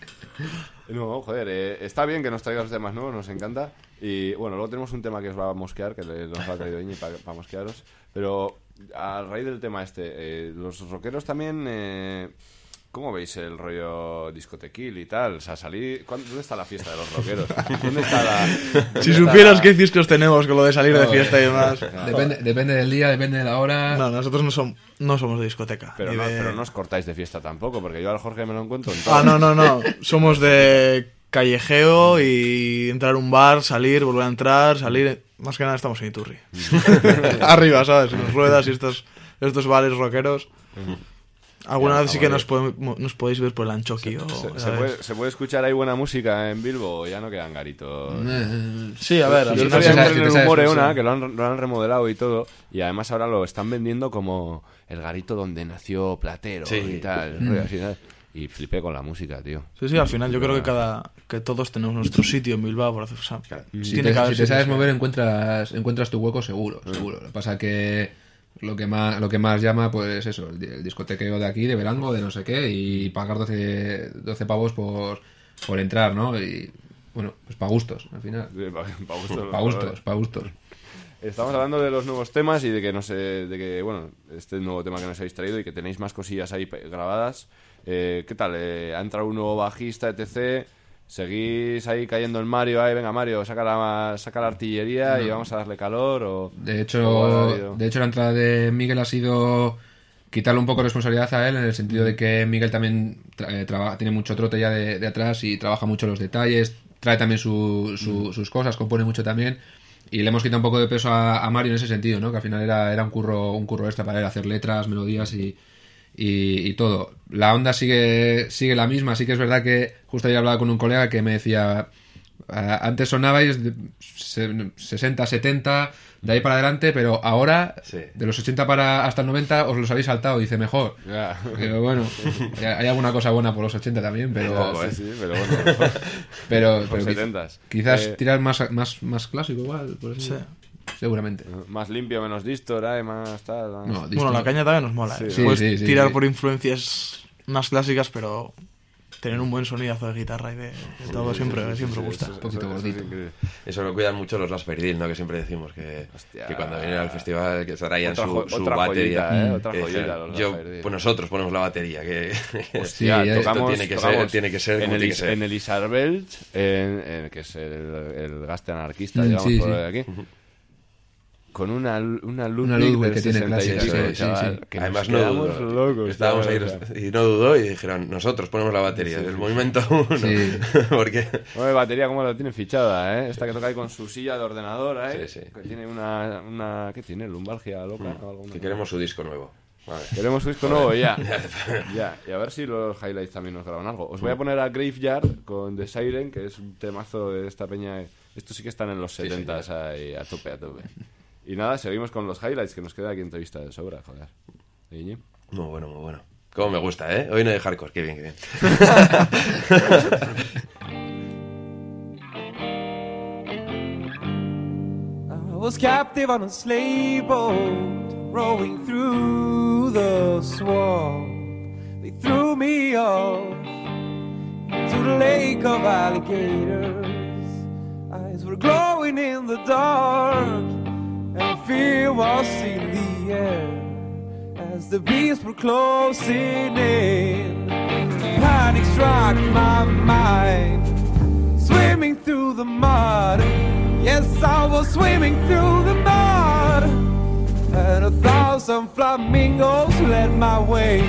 No, joder, eh, está bien que nos traigas temas nuevos, nos encanta. Y bueno, luego tenemos un tema que os va a mosquear, que le- nos ha traído Iñi para mosquearos. Pero a raíz del tema este, eh, los rockeros también... Eh, ¿cómo veis el rollo discotequil y tal? O sea, salir... ¿cuándo- ¿Dónde está la fiesta de los rockeros? ¿Dónde está la...? dónde Si está supieras la- qué ciscos tenemos con lo de salir de Joder. fiesta y demás. Depende, depende del día, depende de la hora. No, nosotros no, som- no somos de discoteca. Pero ni no, de- pero no os cortáis de fiesta tampoco, porque yo al Jorge me lo encuentro en todo. Ah, no, no, no. Somos de callejeo y entrar a un bar, salir, volver a entrar, salir. Más que nada estamos en Iturri. Arriba, ¿sabes? En las ruedas y estos, estos bares rockeros. Alguna Ya, vez sí que nos, vamos podemos- nos podéis ver por el Anchoqui. o, Se, se ¿sabes? puede, ¿Se puede escuchar ahí buena música en Bilbo o ya no quedan garitos? Eh, Sí, a ver, al Yo el final otro día sí sabes, entré que en te el sabes, Humor sí. Euna, que lo han, lo han remodelado y todo, y además ahora lo están vendiendo como el garito donde nació Platero Sí. y tal, Mm. rollo así, ¿sabes? Y flipé con la música, tío. Sí, sí, al final yo creo que cada que todos tenemos nuestro sitio en Bilbao. Por hacer, o sea, Si tiene te, que haber si te sabes sitios, mover, encuentras, encuentras tu hueco seguro, seguro. Lo que pasa que lo que más, lo que más llama, pues eso, el, di- el discotequeo de aquí, de Verango, de no sé qué, y pagar doce, doce pavos por, por entrar, ¿no? Y bueno, pues para gustos, al final. Para gustos. Para gustos, para gustos. Estamos hablando de los nuevos temas y de que no sé, de que, bueno, este nuevo tema que nos habéis traído y que tenéis más cosillas ahí pe- grabadas. Eh, ¿Qué tal? Eh, ha entrado un nuevo bajista, etcétera. ¿Seguís ahí cayendo en Mario? Ahí, venga, Mario, saca la, saca la artillería y vamos a darle calor. O... De o ha hecho, habido- de hecho, la entrada de Miguel ha sido quitarle un poco de responsabilidad a él, en el sentido de que Miguel también tra- eh, traba- tiene mucho trote ya de, de atrás y trabaja mucho los detalles, trae también su- su- sus cosas, compone mucho también. Y le hemos quitado un poco de peso a, a Mario en ese sentido, ¿no? Que al final era, era un curro un curro extra para él, hacer letras, melodías y, y, y todo. La onda sigue sigue la misma, sí que es verdad que justo ayer hablaba con un colega que me decía, ah, antes sonabais de se- sesenta, setenta, de ahí para adelante, pero ahora, Sí. de los ochenta para hasta el noventa, os los habéis saltado, dice mejor. Ya. Pero bueno, hay hay alguna cosa buena por los ochenta también, pero... Poco, eh, sí, pero bueno. pero, Por pero quiz- setentas. quizás Eh, tirar más, más, más clásico igual, por Sí. eso, seguramente. Más limpio, menos distor, eh, más tal. más- No, Bueno, distinto. la caña también nos mola. Sí. ¿eh? Sí, Puedes sí, sí, tirar sí. por influencias más clásicas, pero tener un buen sonidazo de guitarra y de, de todo siempre, siempre Sí, gusta. eso- Un poquito eso- eso es gordito. increíble. Eso lo cuidan mucho los Las Feridil, ¿no? Que siempre decimos que, Hostia. que cuando vienen al festival que se traían Otra su, jo- su otra batería. joyita, ¿eh? Mm. Otra Que joyita, decían, los yo, Las Feridil. pues nosotros ponemos la batería. Que, Hostia, ya, esto tocamos, tiene que tocamos ser- tiene que ser en como el, tiene que Is- ser. en el Isarbelt, en, en- que es el, el gaste anarquista, Mm, digamos, sí, por sí. de aquí. Con una, una Ludwig, Una Ludwig del que tiene sesenta y clásica, pico, sí, sí, chaval, sí. que Además nos no quedamos dudó. locos, Estábamos ahí chaval, o sea. y no dudó y dijeron, nosotros ponemos la batería del movimiento uno. Sí. Porque Oye, batería, ¿cómo la tiene fichada, eh? Esta que toca ahí con su silla de ordenador, eh. Sí, sí. Que tiene una, una... ¿Qué tiene? ¿Lumbalgia loca? o algo? que queremos su disco nuevo. Vale. Queremos disco nuevo, ya. Ya, y a ver si los highlights también nos graban algo. Os voy a poner a Graveyard con The Siren, que es un temazo de esta peña. Estos sí que están en los Sí, setentas ahí, a tope, a tope. Y nada, seguimos con los highlights, que nos queda aquí entrevista de sobra, joder. Iñi. Muy bueno, muy bueno. Como me gusta, ¿eh? Hoy no hay hardcore, qué bien, qué bien. I was captive on a slave boat, rowing through the swamp. They threw me off into the lake of alligators. Eyes were glowing in the dark, and fear was in the air as the beasts were closing in. Panic struck my mind, swimming through the mud. Yes, I was swimming through the mud, and a thousand flamingos led my way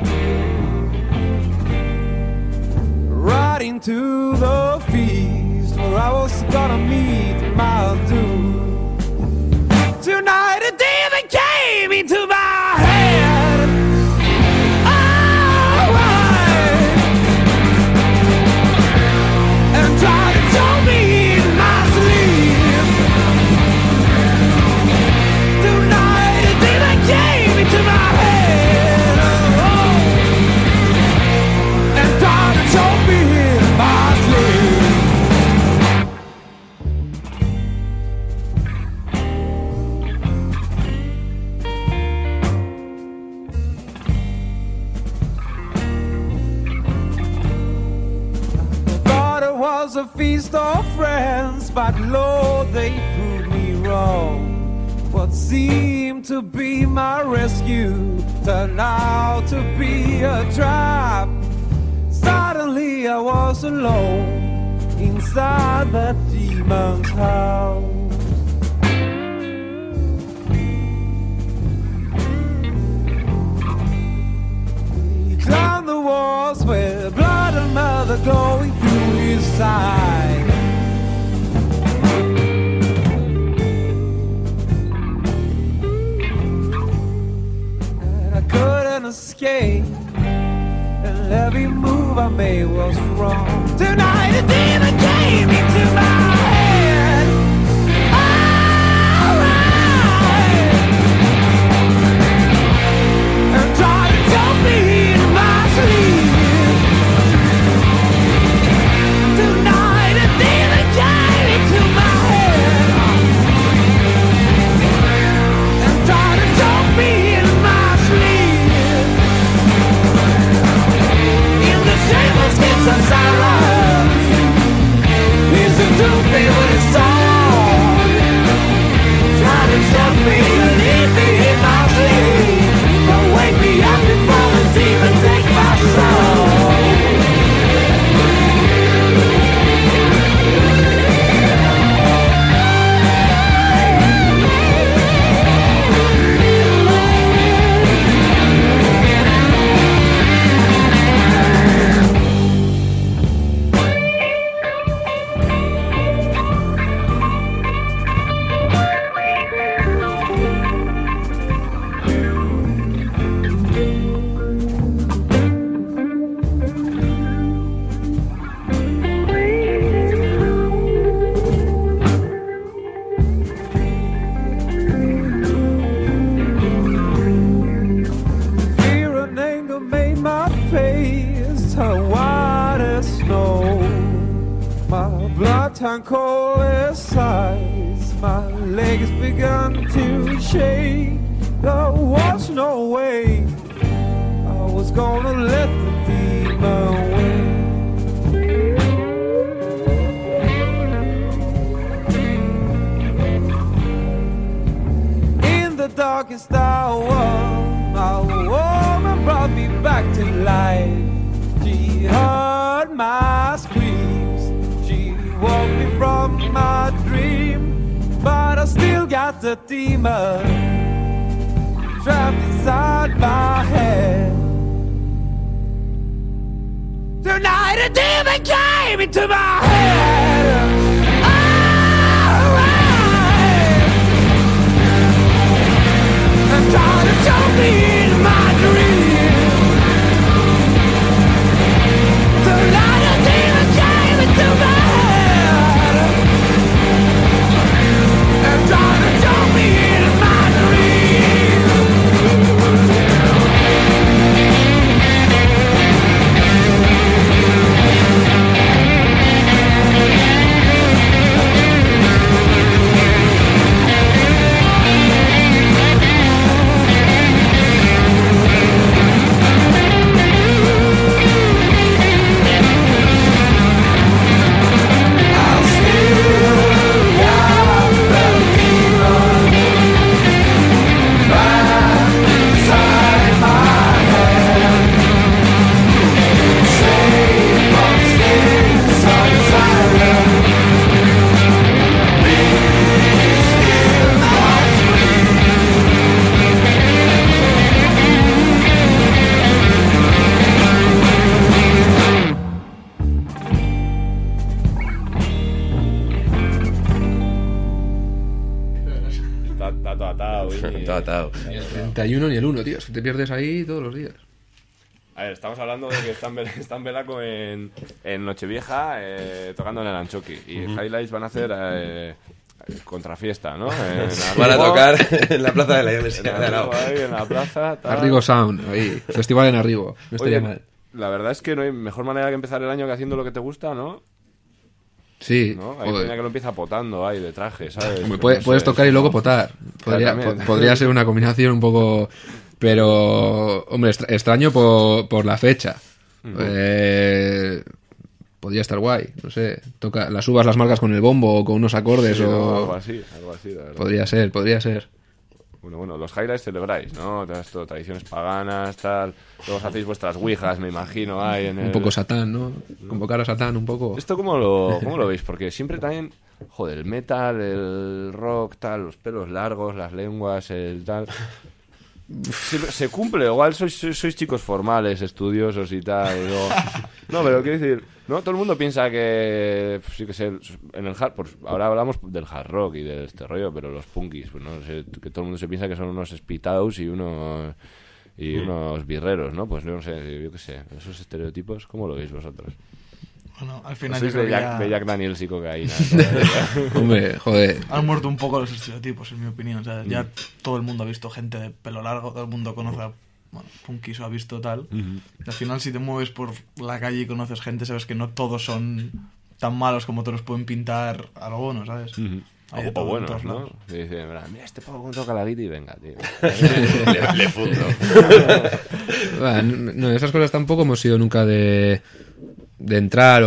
right into the feast where I was gonna meet my doom. Tonight a demon came into my head. Alright. And tried to tell me in my sleep. Tonight a demon came into my head. Oh. And tried to was a feast of friends, but Lord, they proved me wrong. What seemed to be my rescue turned out to be a trap. Suddenly I was alone inside that demon's house. He climbed the walls with blood and murder glowing through his side. And I couldn't escape, and every move I made was wrong. Tonight a demon came into my head. Alright. And tried to jump me in my sleep. Tonight a demon came into my head. And tried to jump me in my sleep. In the shameless kiss of silence, listen to me with a song. Try to shut me and leave me in my sleep, but wake me up before the demon take my soul. Fear and anger made my face turn white as snow. My blood turned cold as ice. My legs began to shake. There was no way I was gonna let the demon win. In the darkest hour, my woman brought me back to life. She heard my screams, she woke me from my dream, but I still got the demon trapped inside my head. Tonight a demon came into my head. Alright. And tried to show me in my dream. Tonight a demon came into my head. And tried to show me in my dream. Está, está todo atado, Vini. Todo atado. Ni el treinta y uno ni el uno, tío. Si te pierdes ahí todos los días. A ver, estamos hablando de que está en, Bel- está en Belaco en, en Nochevieja eh, tocando en el Anchoqui. Y Highlights van a hacer eh, contrafiesta, ¿no? En Van a Arrigo, tocar en la plaza de la en, Universidad de Arrigo, Arao. ahí, en la plaza. tal. Arrigo Sound, ahí. Festival en Arrigo. No estaría Oye, mal. la verdad es que no hay mejor manera que empezar el año que haciendo lo que te gusta, ¿no? Sí. ¿No? Hay joder. peña que lo empieza potando ahí de traje, ¿sabes? Hombre, No puede- sé. puedes tocar y luego potar. Podría, también. po- podría ser una combinación un poco... Pero, hombre, extra- extraño por, por la fecha. Eh, podría estar guay, no sé, toca, las subas las marcas con el bombo o con unos acordes Sí, o... no, algo así, algo así, la verdad. Podría ser, podría ser. Bueno, bueno, los highlights celebráis, ¿no? Todo esto, tradiciones paganas, tal. Luego os hacéis vuestras ouijas, me imagino, hay en el... Un poco Satán, ¿no? Convocar a Satán un poco. ¿Esto cómo lo, cómo lo veis? Porque siempre también, joder, el metal, el rock, tal, los pelos largos, las lenguas, el tal... Se, se cumple, igual sois, sois, sois chicos formales, estudiosos y tal. Y luego... No, pero quiero decir, ¿no? Todo el mundo piensa que, pues, sí que sé, en el hard, pues, ahora hablamos del hard rock y de este rollo, pero los punkis, pues no sé, que todo el mundo se piensa que son unos spitados y unos y unos birreros, ¿no? Pues no sé, yo qué sé, esos estereotipos, ¿cómo lo veis vosotros? Bueno, al final Sois yo creo de que Jack, ya de Jack Daniels y cocaína. Hombre, joder. han muerto un poco los estereotipos, en mi opinión. ¿Sabes? Ya todo el mundo ha visto gente de pelo largo, todo el mundo conoce a bueno, punkis o ha visto tal. Y al final, si te mueves por la calle y conoces gente, sabes que no todos son tan malos como te los pueden pintar algunos, ¿sabes? Hay de O, todo o en buenos, todos ¿no? lados. Y dicen, mira, este pavo toca la guita y venga, tío. le, le fundo. Bueno, no, esas cosas tampoco hemos sido nunca de, de entrar o,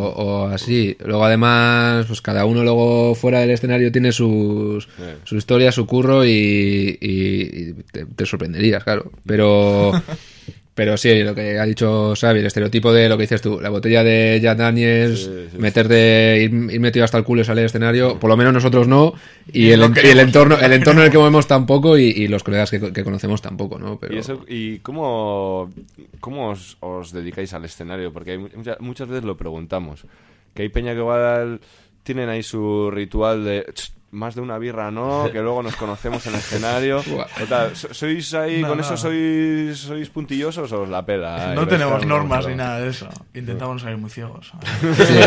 o así. Luego además, pues cada uno luego fuera del escenario tiene sus, Sí. su historia, su curro y, y- y te, te sorprenderías, claro. Pero... Pero sí, lo que ha dicho Xavi, el estereotipo de lo que dices tú, la botella de Jack Daniels, Sí, sí. meterte, ir, ir metido hasta el culo y salir al escenario, por lo menos nosotros no, y, Y el, no en- y el queremos, entorno no el entorno en el que queremos. movemos tampoco, y, y los colegas que, que conocemos tampoco, ¿no? Pero... ¿Y, eso, y cómo, cómo os, os dedicáis al escenario? Porque hay, mucha- muchas veces lo preguntamos. Que hay peña que igual tienen ahí su ritual de "Ch, más de una birra, ¿no? Que luego nos conocemos en el escenario. Buah. O tal. So- ¿Sois ahí, No, con no. eso sois, sois puntillosos o os la pela? No Vais tenemos cada uno normas por- ni nada de eso. Intentamos no salir muy ciegos. Sí, sí,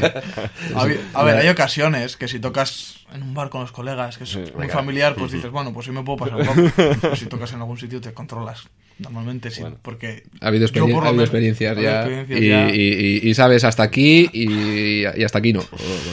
sí. A ver, a ver, hay ocasiones que si tocas en un bar con los colegas, que es Sí, muy venga. familiar, pues dices, bueno, pues sí me puedo pasar un poco. Pero si tocas en algún sitio te controlas. Normalmente sí, Bueno. porque... Ha habido, yo experien- por ha lo habido menos- experiencias ha habido ya, experiencias y, ya. y- y- y sabes hasta aquí y, y hasta aquí no.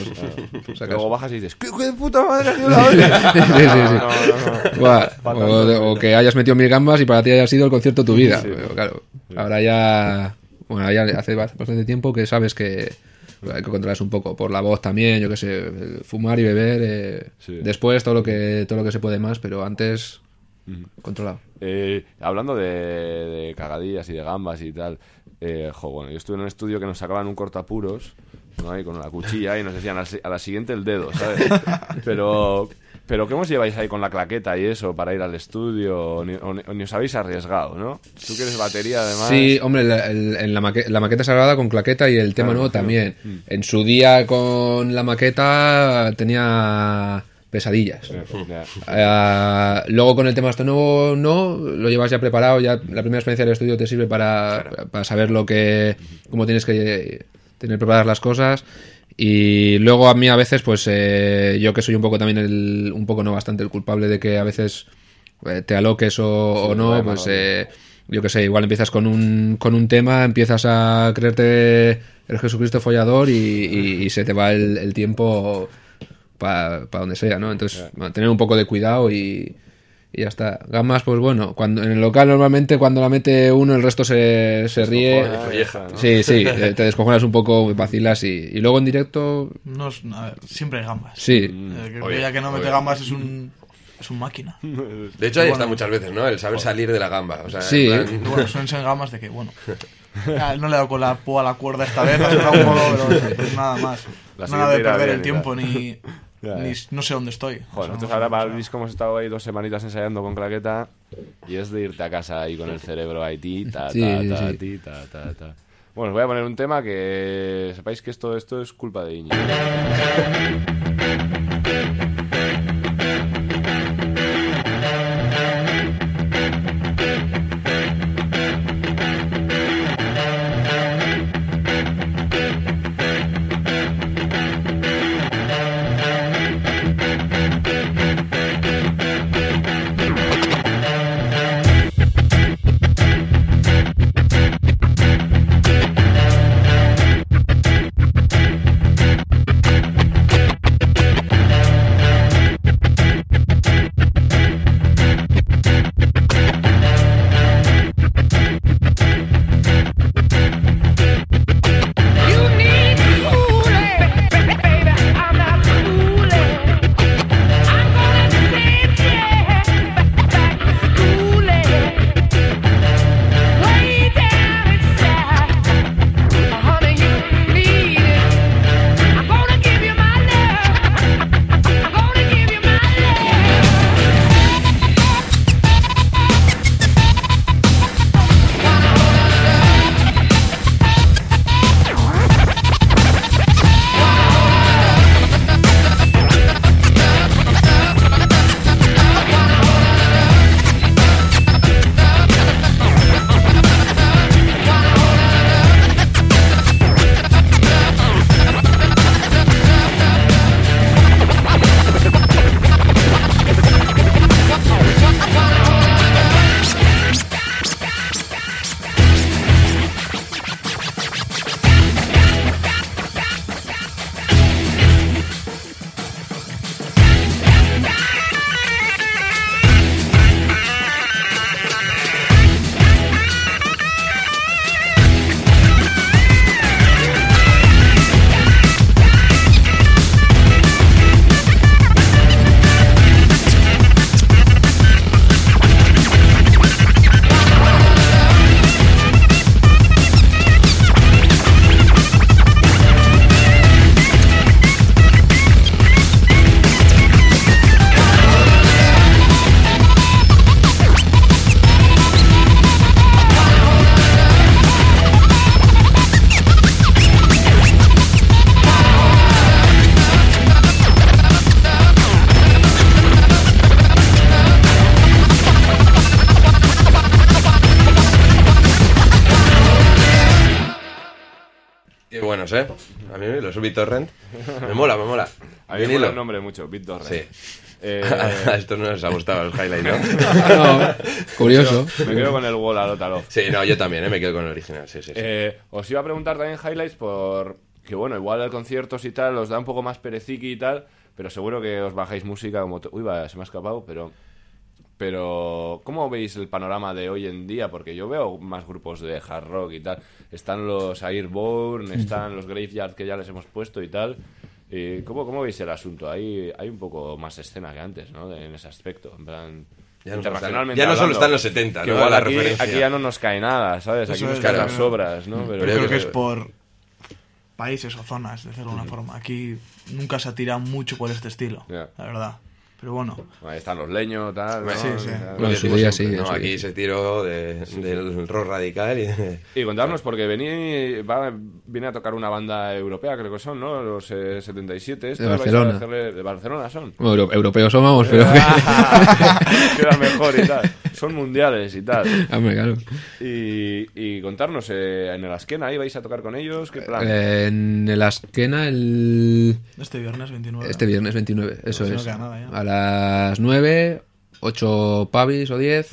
Por si acaso. Luego bajas y dices, ¿qué, qué puta madre ha sido la hostia? Sí, sí, sí. No, no, no. Buah, Pa' o, tanto, de- o que hayas metido mil gambas y para ti haya sido el concierto de tu vida. Sí. Pero claro, ahora ya, bueno, ya hace ba- bastante tiempo que sabes que hay que controlarse un poco por la voz también, yo qué sé, el fumar y beber. eh, Sí. Después todo lo que todo lo que se puede más, pero antes controlado. Eh, hablando de, de cagadillas y de gambas y tal, eh, jo, bueno, yo estuve en un estudio que nos sacaban un cortapuros, ¿no? Ahí con la cuchilla y nos decían "Al si- a la siguiente el dedo, ¿sabes? Pero, pero ¿qué os lleváis ahí con la claqueta y eso para ir al estudio? O ni, o ni- o ni os habéis arriesgado, ¿no? Tú que eres batería además. Sí, hombre, la, el- en la, maque- la maqueta sagrada con claqueta y el tema Claro, nuevo imagino. también. En su día con la maqueta tenía pesadillas. Eh, ya. Eh, luego con el tema este nuevo no, lo llevas ya preparado, ya la primera experiencia del estudio te sirve para, para saber lo que cómo tienes que tener preparadas las cosas. Y luego a mí a veces pues eh, yo que soy un poco también el, un poco no bastante el culpable de que a veces eh, te aloques o, Sí, o no, vaya pues mal, eh, yo que sé, igual empiezas con un, con un tema, empiezas a creerte el Jesucristo follador y, y- y se te va el, el tiempo para donde sea, ¿no? Entonces, bueno, tener un poco de cuidado y, y ya está. Gambas, pues bueno, cuando en el local normalmente cuando la mete uno el resto se, se ríe. Descojonas, colleja, ¿no? Sí, sí, te te descojonas un poco, vacilas y, y luego en directo, No es- a ver, siempre hay gambas. sí. El que Oye, creía que no mete oye. gambas es un, es un máquina. De hecho, ahí Bueno. está muchas veces, ¿no? El saber salir de la gamba. O sea, Sí. en plan- Y bueno, suelen ser gambas de que, bueno, ya, no le he dado con la púa a la cuerda esta vez, ha sido un poco, pero pues nada más. La Nada de siguiente irá perder bien, el tiempo, ni, Ya, ni ya. no sé dónde estoy. Joder, O sea, nosotros no ahora sé, para o el sea, disco hemos estado ahí dos semanitas ensayando con claqueta y es de irte a casa ahí con el cerebro ahí, ti, ta, Sí, ta, sí, ta, sí. ti, ta, ta, ta. Bueno, os voy a poner un tema que sepáis que esto, esto es culpa de Iñigo. Thank buenos, ¿eh? A mí los BitTorrent me mola, me mola. A mí me mola el nombre mucho, BitTorrent. Sí. Eh... A estos no les ha gustado el highlight, ¿no? No, curioso. Me quedo con el Wall a Lota Love. Sí, no, yo también, ¿eh? Me quedo con el original, sí, sí. sí. Eh, os iba a preguntar también highlights por... Que bueno, igual el conciertos y tal os da un poco más pereciqui y tal, pero seguro que os bajáis música como... Uy, va, se me ha escapado, pero... Pero, ¿cómo veis el panorama de hoy en día? Porque yo veo más grupos de hard rock y tal. Están los Airborne, están los Graveyard que ya les hemos puesto y tal. ¿Y cómo, cómo veis el asunto? Hay, hay un poco más escena que antes, ¿no? En ese aspecto, en plan... Ya no, internacionalmente ya no solo hablando, están los setenta, que ¿no? igual La aquí, referencia. aquí ya no nos cae nada, ¿sabes? Aquí Eso nos es, caen claro. las sobras, ¿no? Pero, Pero creo que es por países o zonas, de hacerlo de una forma. Aquí nunca se ha tirado mucho por este estilo, Ya. la verdad. Pero bueno, Ahí están los leños, tal. ¿no? Sí, sí. Ya. Bueno, en su Decimos día siempre, sí, ¿no? en su Aquí día. se tiró de, del rock radical y... Y contarnos, porque vení, va, viene a tocar una banda europea, creo que son, ¿no? Los eh, setenta y siete. estos De vais a Barcelona. hacerle- de Barcelona son. Bueno, euro- europeos somos, pero... Queda mejor y tal. Son mundiales y tal. Hombre, claro. Y, y contarnos, eh, en el Asquena, ahí vais a tocar con ellos, ¿qué plan? Eh, en el Asquena el... este viernes veintinueve. Este viernes veintinueve, eso Pues no es. queda nada ya. A las nueve, ocho pavis o diez.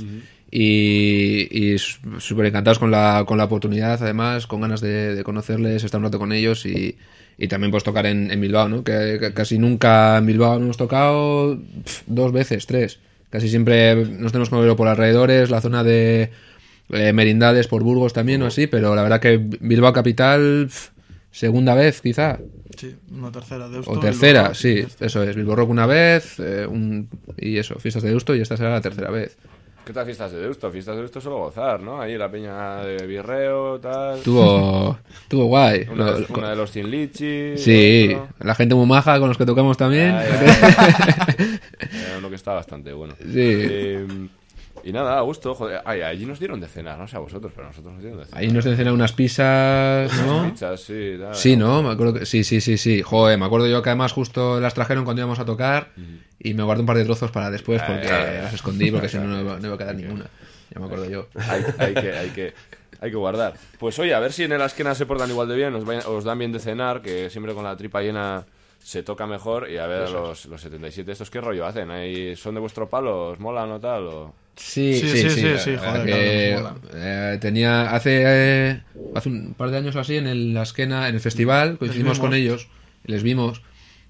Y, y súper encantados con la, con la oportunidad, además, con ganas de, de conocerles, estar un rato con ellos y, y también pues tocar en, en Bilbao, ¿no? Que, que casi nunca en Bilbao no hemos tocado, pf, dos veces, tres. Casi siempre nos tenemos que mover por alrededores, la zona de eh, Merindades, por Burgos también o así, pero la verdad que Bilbao capital, pf, segunda vez quizá. Sí, una tercera de Deusto. O y tercera, luego- sí, eso es. Bilbo Rock una vez, eh, un, y eso, fiestas de Deusto, y esta será la tercera vez. ¿Qué tal fiestas de Deusto? Fiestas de Deusto solo gozar, ¿no? Ahí la peña de Virreo, tal... Tuvo, tuvo guay. Una, Lo- de- una de los Tin Lichi... Sí, otro. la gente muy maja con los que tocamos también. Ya, ya. Eh, uno que está bastante bueno. Sí. Eh, y nada, a gusto, joder. Ay, allí nos dieron de cenar, no sé a vosotros, pero a nosotros nos dieron de cenar. Ahí nos encenan unas pizzas, ¿no? Pizzas, sí, tal. Sí, ¿no? Me acuerdo que, sí, sí, sí, sí. Joder, me acuerdo yo que además justo las trajeron cuando íbamos a tocar y me guardé un par de trozos para después porque Ah, las escondí porque si no, no iba- no iba a quedar ninguna. Ya me acuerdo yo. Hay, hay que, hay que, hay que guardar. Pues oye, a ver si en el Asquena se portan igual de bien, os, vayan- os dan bien de cenar, que siempre con la tripa llena se toca mejor. Y a ver, los, los setenta y siete, ¿estos qué rollo hacen? ¿Ahí ¿Son de vuestro palo? ¿Os molan o tal? O... Sí, Sí, sí, sí, sí, sí, la- sí, la joder, que, claro, nos eh, tenía hace eh, hace un par de años o así en el, la Esquena, en el festival, coincidimos vimos. con ellos, y les vimos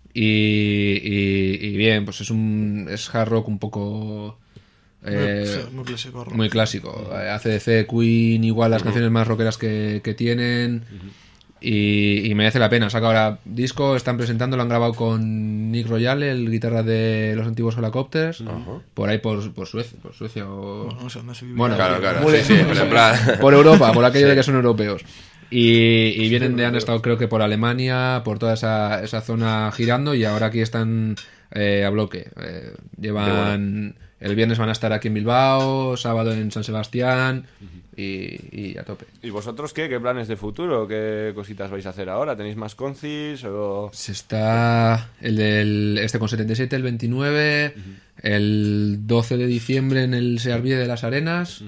y, y, y bien, pues es un es hard rock un poco eh, Sí, muy clásico. rock. muy clásico. Eh, A C D C, Queen, igual las canciones más rockeras que, que tienen. Y, y merece la pena. Saca ahora disco, están presentando, lo han grabado con Nick Royale, el guitarra de los antiguos Helicopters, por ahí por, por Suecia, por Suecia o... Bueno, no sé dónde se vive. Bueno, Claro, claro, muy sí, sí, lejos, pero en ¿no? plan- Por Europa, por aquello de que son europeos. Y, y vienen de, han estado creo que por Alemania, por toda esa, esa zona girando y ahora aquí están eh, a bloque. Eh, llevan... El viernes van a estar aquí en Bilbao, sábado en San Sebastián y, y a tope. ¿Y vosotros qué? ¿Qué planes de futuro? ¿Qué cositas vais a hacer ahora? ¿Tenéis más concis o...? Se está el del este con setenta y siete, el veintinueve, el doce de diciembre en el Searbie de las Arenas.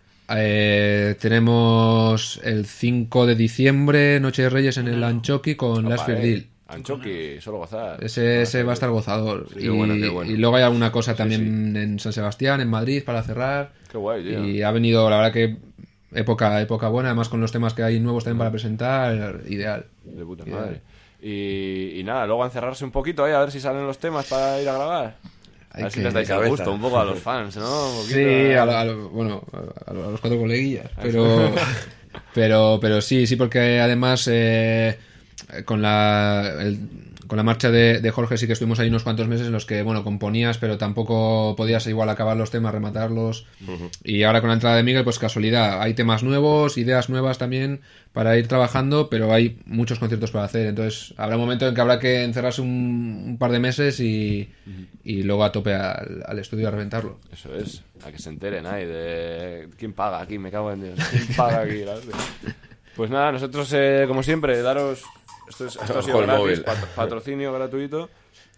Eh, tenemos el cinco de diciembre, Noche de Reyes en el Anchoqui con Last Fear Deal. Anchoqui, solo gozar. Ese, ese va a estar gozador. qué y, bueno, qué bueno. y luego hay alguna cosa también en San Sebastián, en Madrid, para cerrar. Qué guay, tío. Y ha venido, la verdad que época, época buena, además con los temas que hay nuevos también para presentar, ideal. De puta Ideal. madre. Y, y nada, luego a encerrarse un poquito ahí a ver si salen los temas para ir a grabar. A Hay ver si que- les dais al cabeza. gusto un poco a los fans, ¿no? Un poquito, Sí, eh. a, lo- a lo- bueno, a, lo- a los cuatro coleguillas, pero, pero, pero sí, sí, porque además eh, con la el- con la marcha de, de Jorge sí que estuvimos ahí unos cuantos meses en los que, bueno, componías, pero tampoco podías igual acabar los temas, rematarlos. Y ahora con la entrada de Miguel, pues casualidad, hay temas nuevos, ideas nuevas también para ir trabajando, pero hay muchos conciertos para hacer. Entonces habrá un momento en que habrá que encerrarse un, un par de meses y, y luego a tope al, al estudio a reventarlo. Eso es, a que se enteren ahí de... ¿Quién paga aquí? Me cago en Dios. ¿Quién paga aquí? La hostia. Pues nada, nosotros, eh, como siempre, daros... Esto, es, esto ha sido Ojo el gratis, móvil. pat- patrocinio gratuito.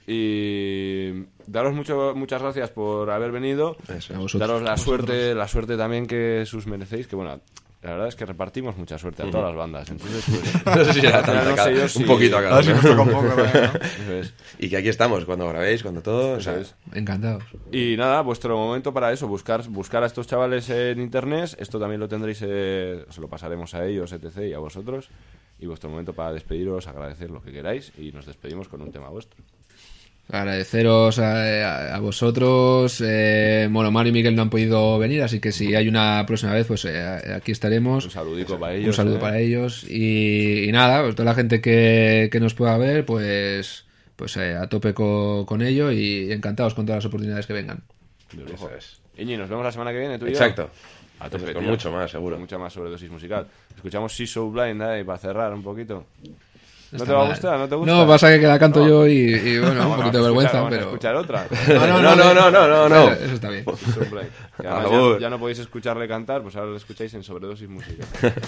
Y daros mucho, muchas gracias por haber venido. Eso. A vosotros. Daros la suerte, la suerte también que sus merecéis, que bueno, La verdad es que repartimos mucha suerte a todas las bandas. Entonces, pues, No sé si era al final tanta no cada- sé yo un si- poquito a cada A ver si uno. nos toca un poco, ¿no? Eso es. Y que aquí estamos, cuando grabéis, cuando todo. o sea, Eso es. Encantados. Y nada, vuestro momento para eso, buscar, buscar a estos chavales en internet. Esto también lo tendréis, eh, se lo pasaremos a ellos, etcétera, y a vosotros. Y vuestro momento para despediros, agradecer lo que queráis. Y nos despedimos con un tema vuestro. Agradeceros a, a vosotros. Eh, bueno, Mario y Miguel no han podido venir, así que si hay una próxima vez, pues eh, aquí estaremos. Un saludico para ellos. Un saludo eh. para ellos. Y, y nada, pues toda la gente que, que nos pueda ver, pues, pues eh, a tope co- con ello y encantados con todas las oportunidades que vengan. De lujo. eso es. Iñi, nos vemos la semana que viene, tú y yo. Exacto. A tope, Con tío. mucho más, seguro. Con mucha más sobredosis musical. Escuchamos She's So Blind, ¿eh? Para cerrar un poquito. ¿No Está te va a mal. gustar? ¿No te gusta? No, pasa que, que la canto No. yo y, y, bueno, un Bueno, poquito de vamos a vergüenza, escuchar- pero... vamos a escuchar otra. No, no, no, no, no, no. Eso está bien. She's So Blind. Que además Por favor. ya, ya no podéis escucharle cantar, pues ahora lo escucháis en sobredosis musical.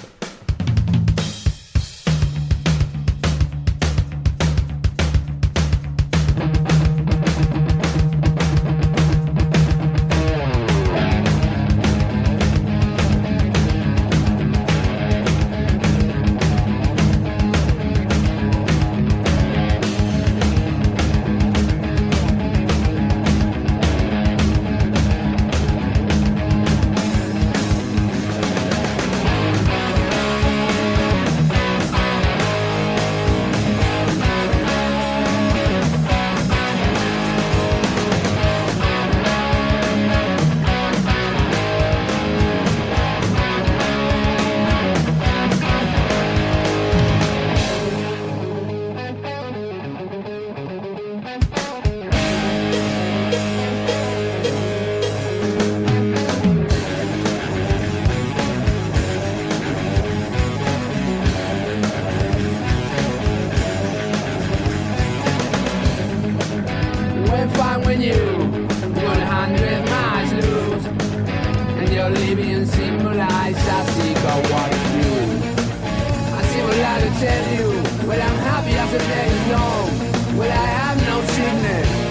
When fine when you one hundred miles lose, and your living symbolize I see God what is you. I see what I to tell you, but I'm happy as a day is long. Well, I have no sickness.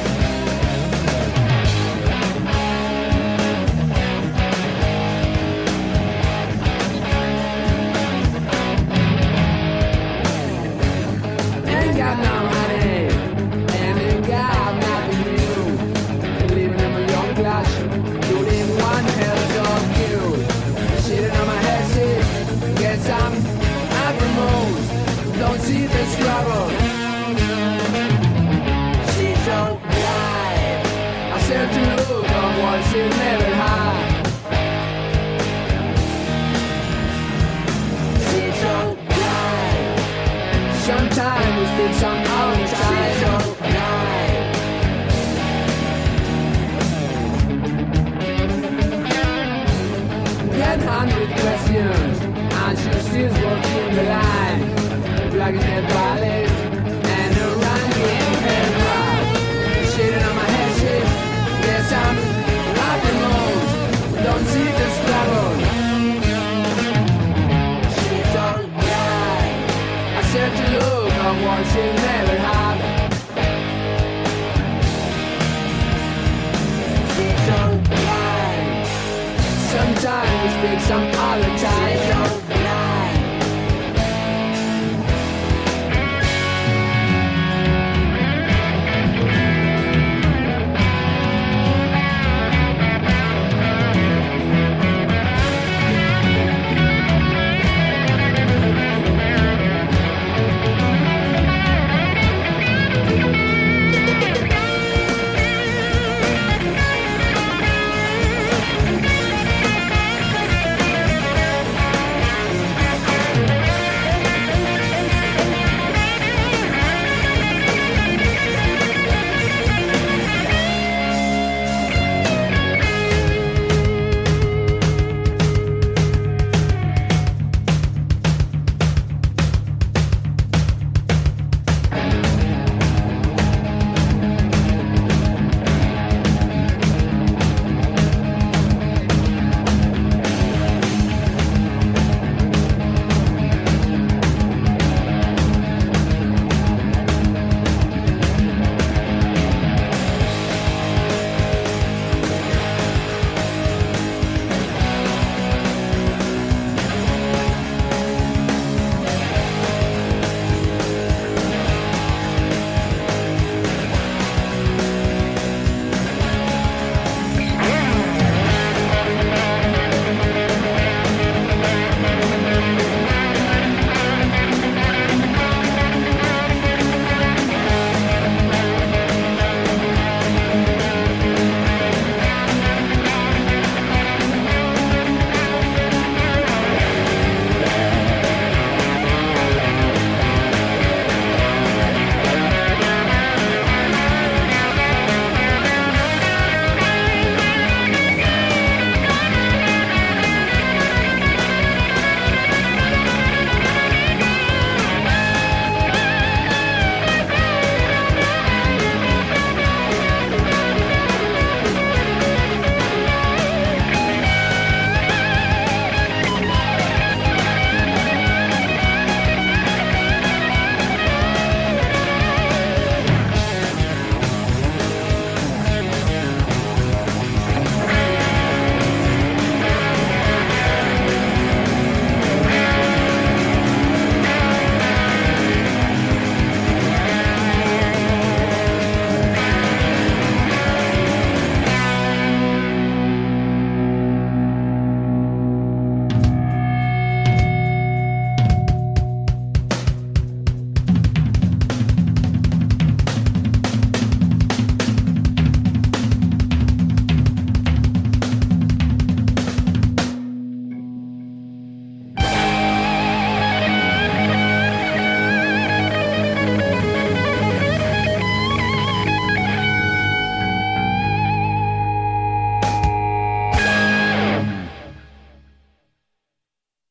Ain't got no money, and ain't got nothing new. Living in my young class, doing one hell of you. Sitting on my head, sit, get some apples. Don't see the struggle. She's so blind. I said to look on what she never had. She's so blind. Sometimes we spend some other time. So blind. Ten hundred questions, and she still walking the line. Plugging their bodies and a ranking head right. Shitting on my head, shit. Yes, I'm laughing moves. Don't see the struggle. She's so blind. I said to look on what she never had. She's so blind. Sometimes we speak some other time.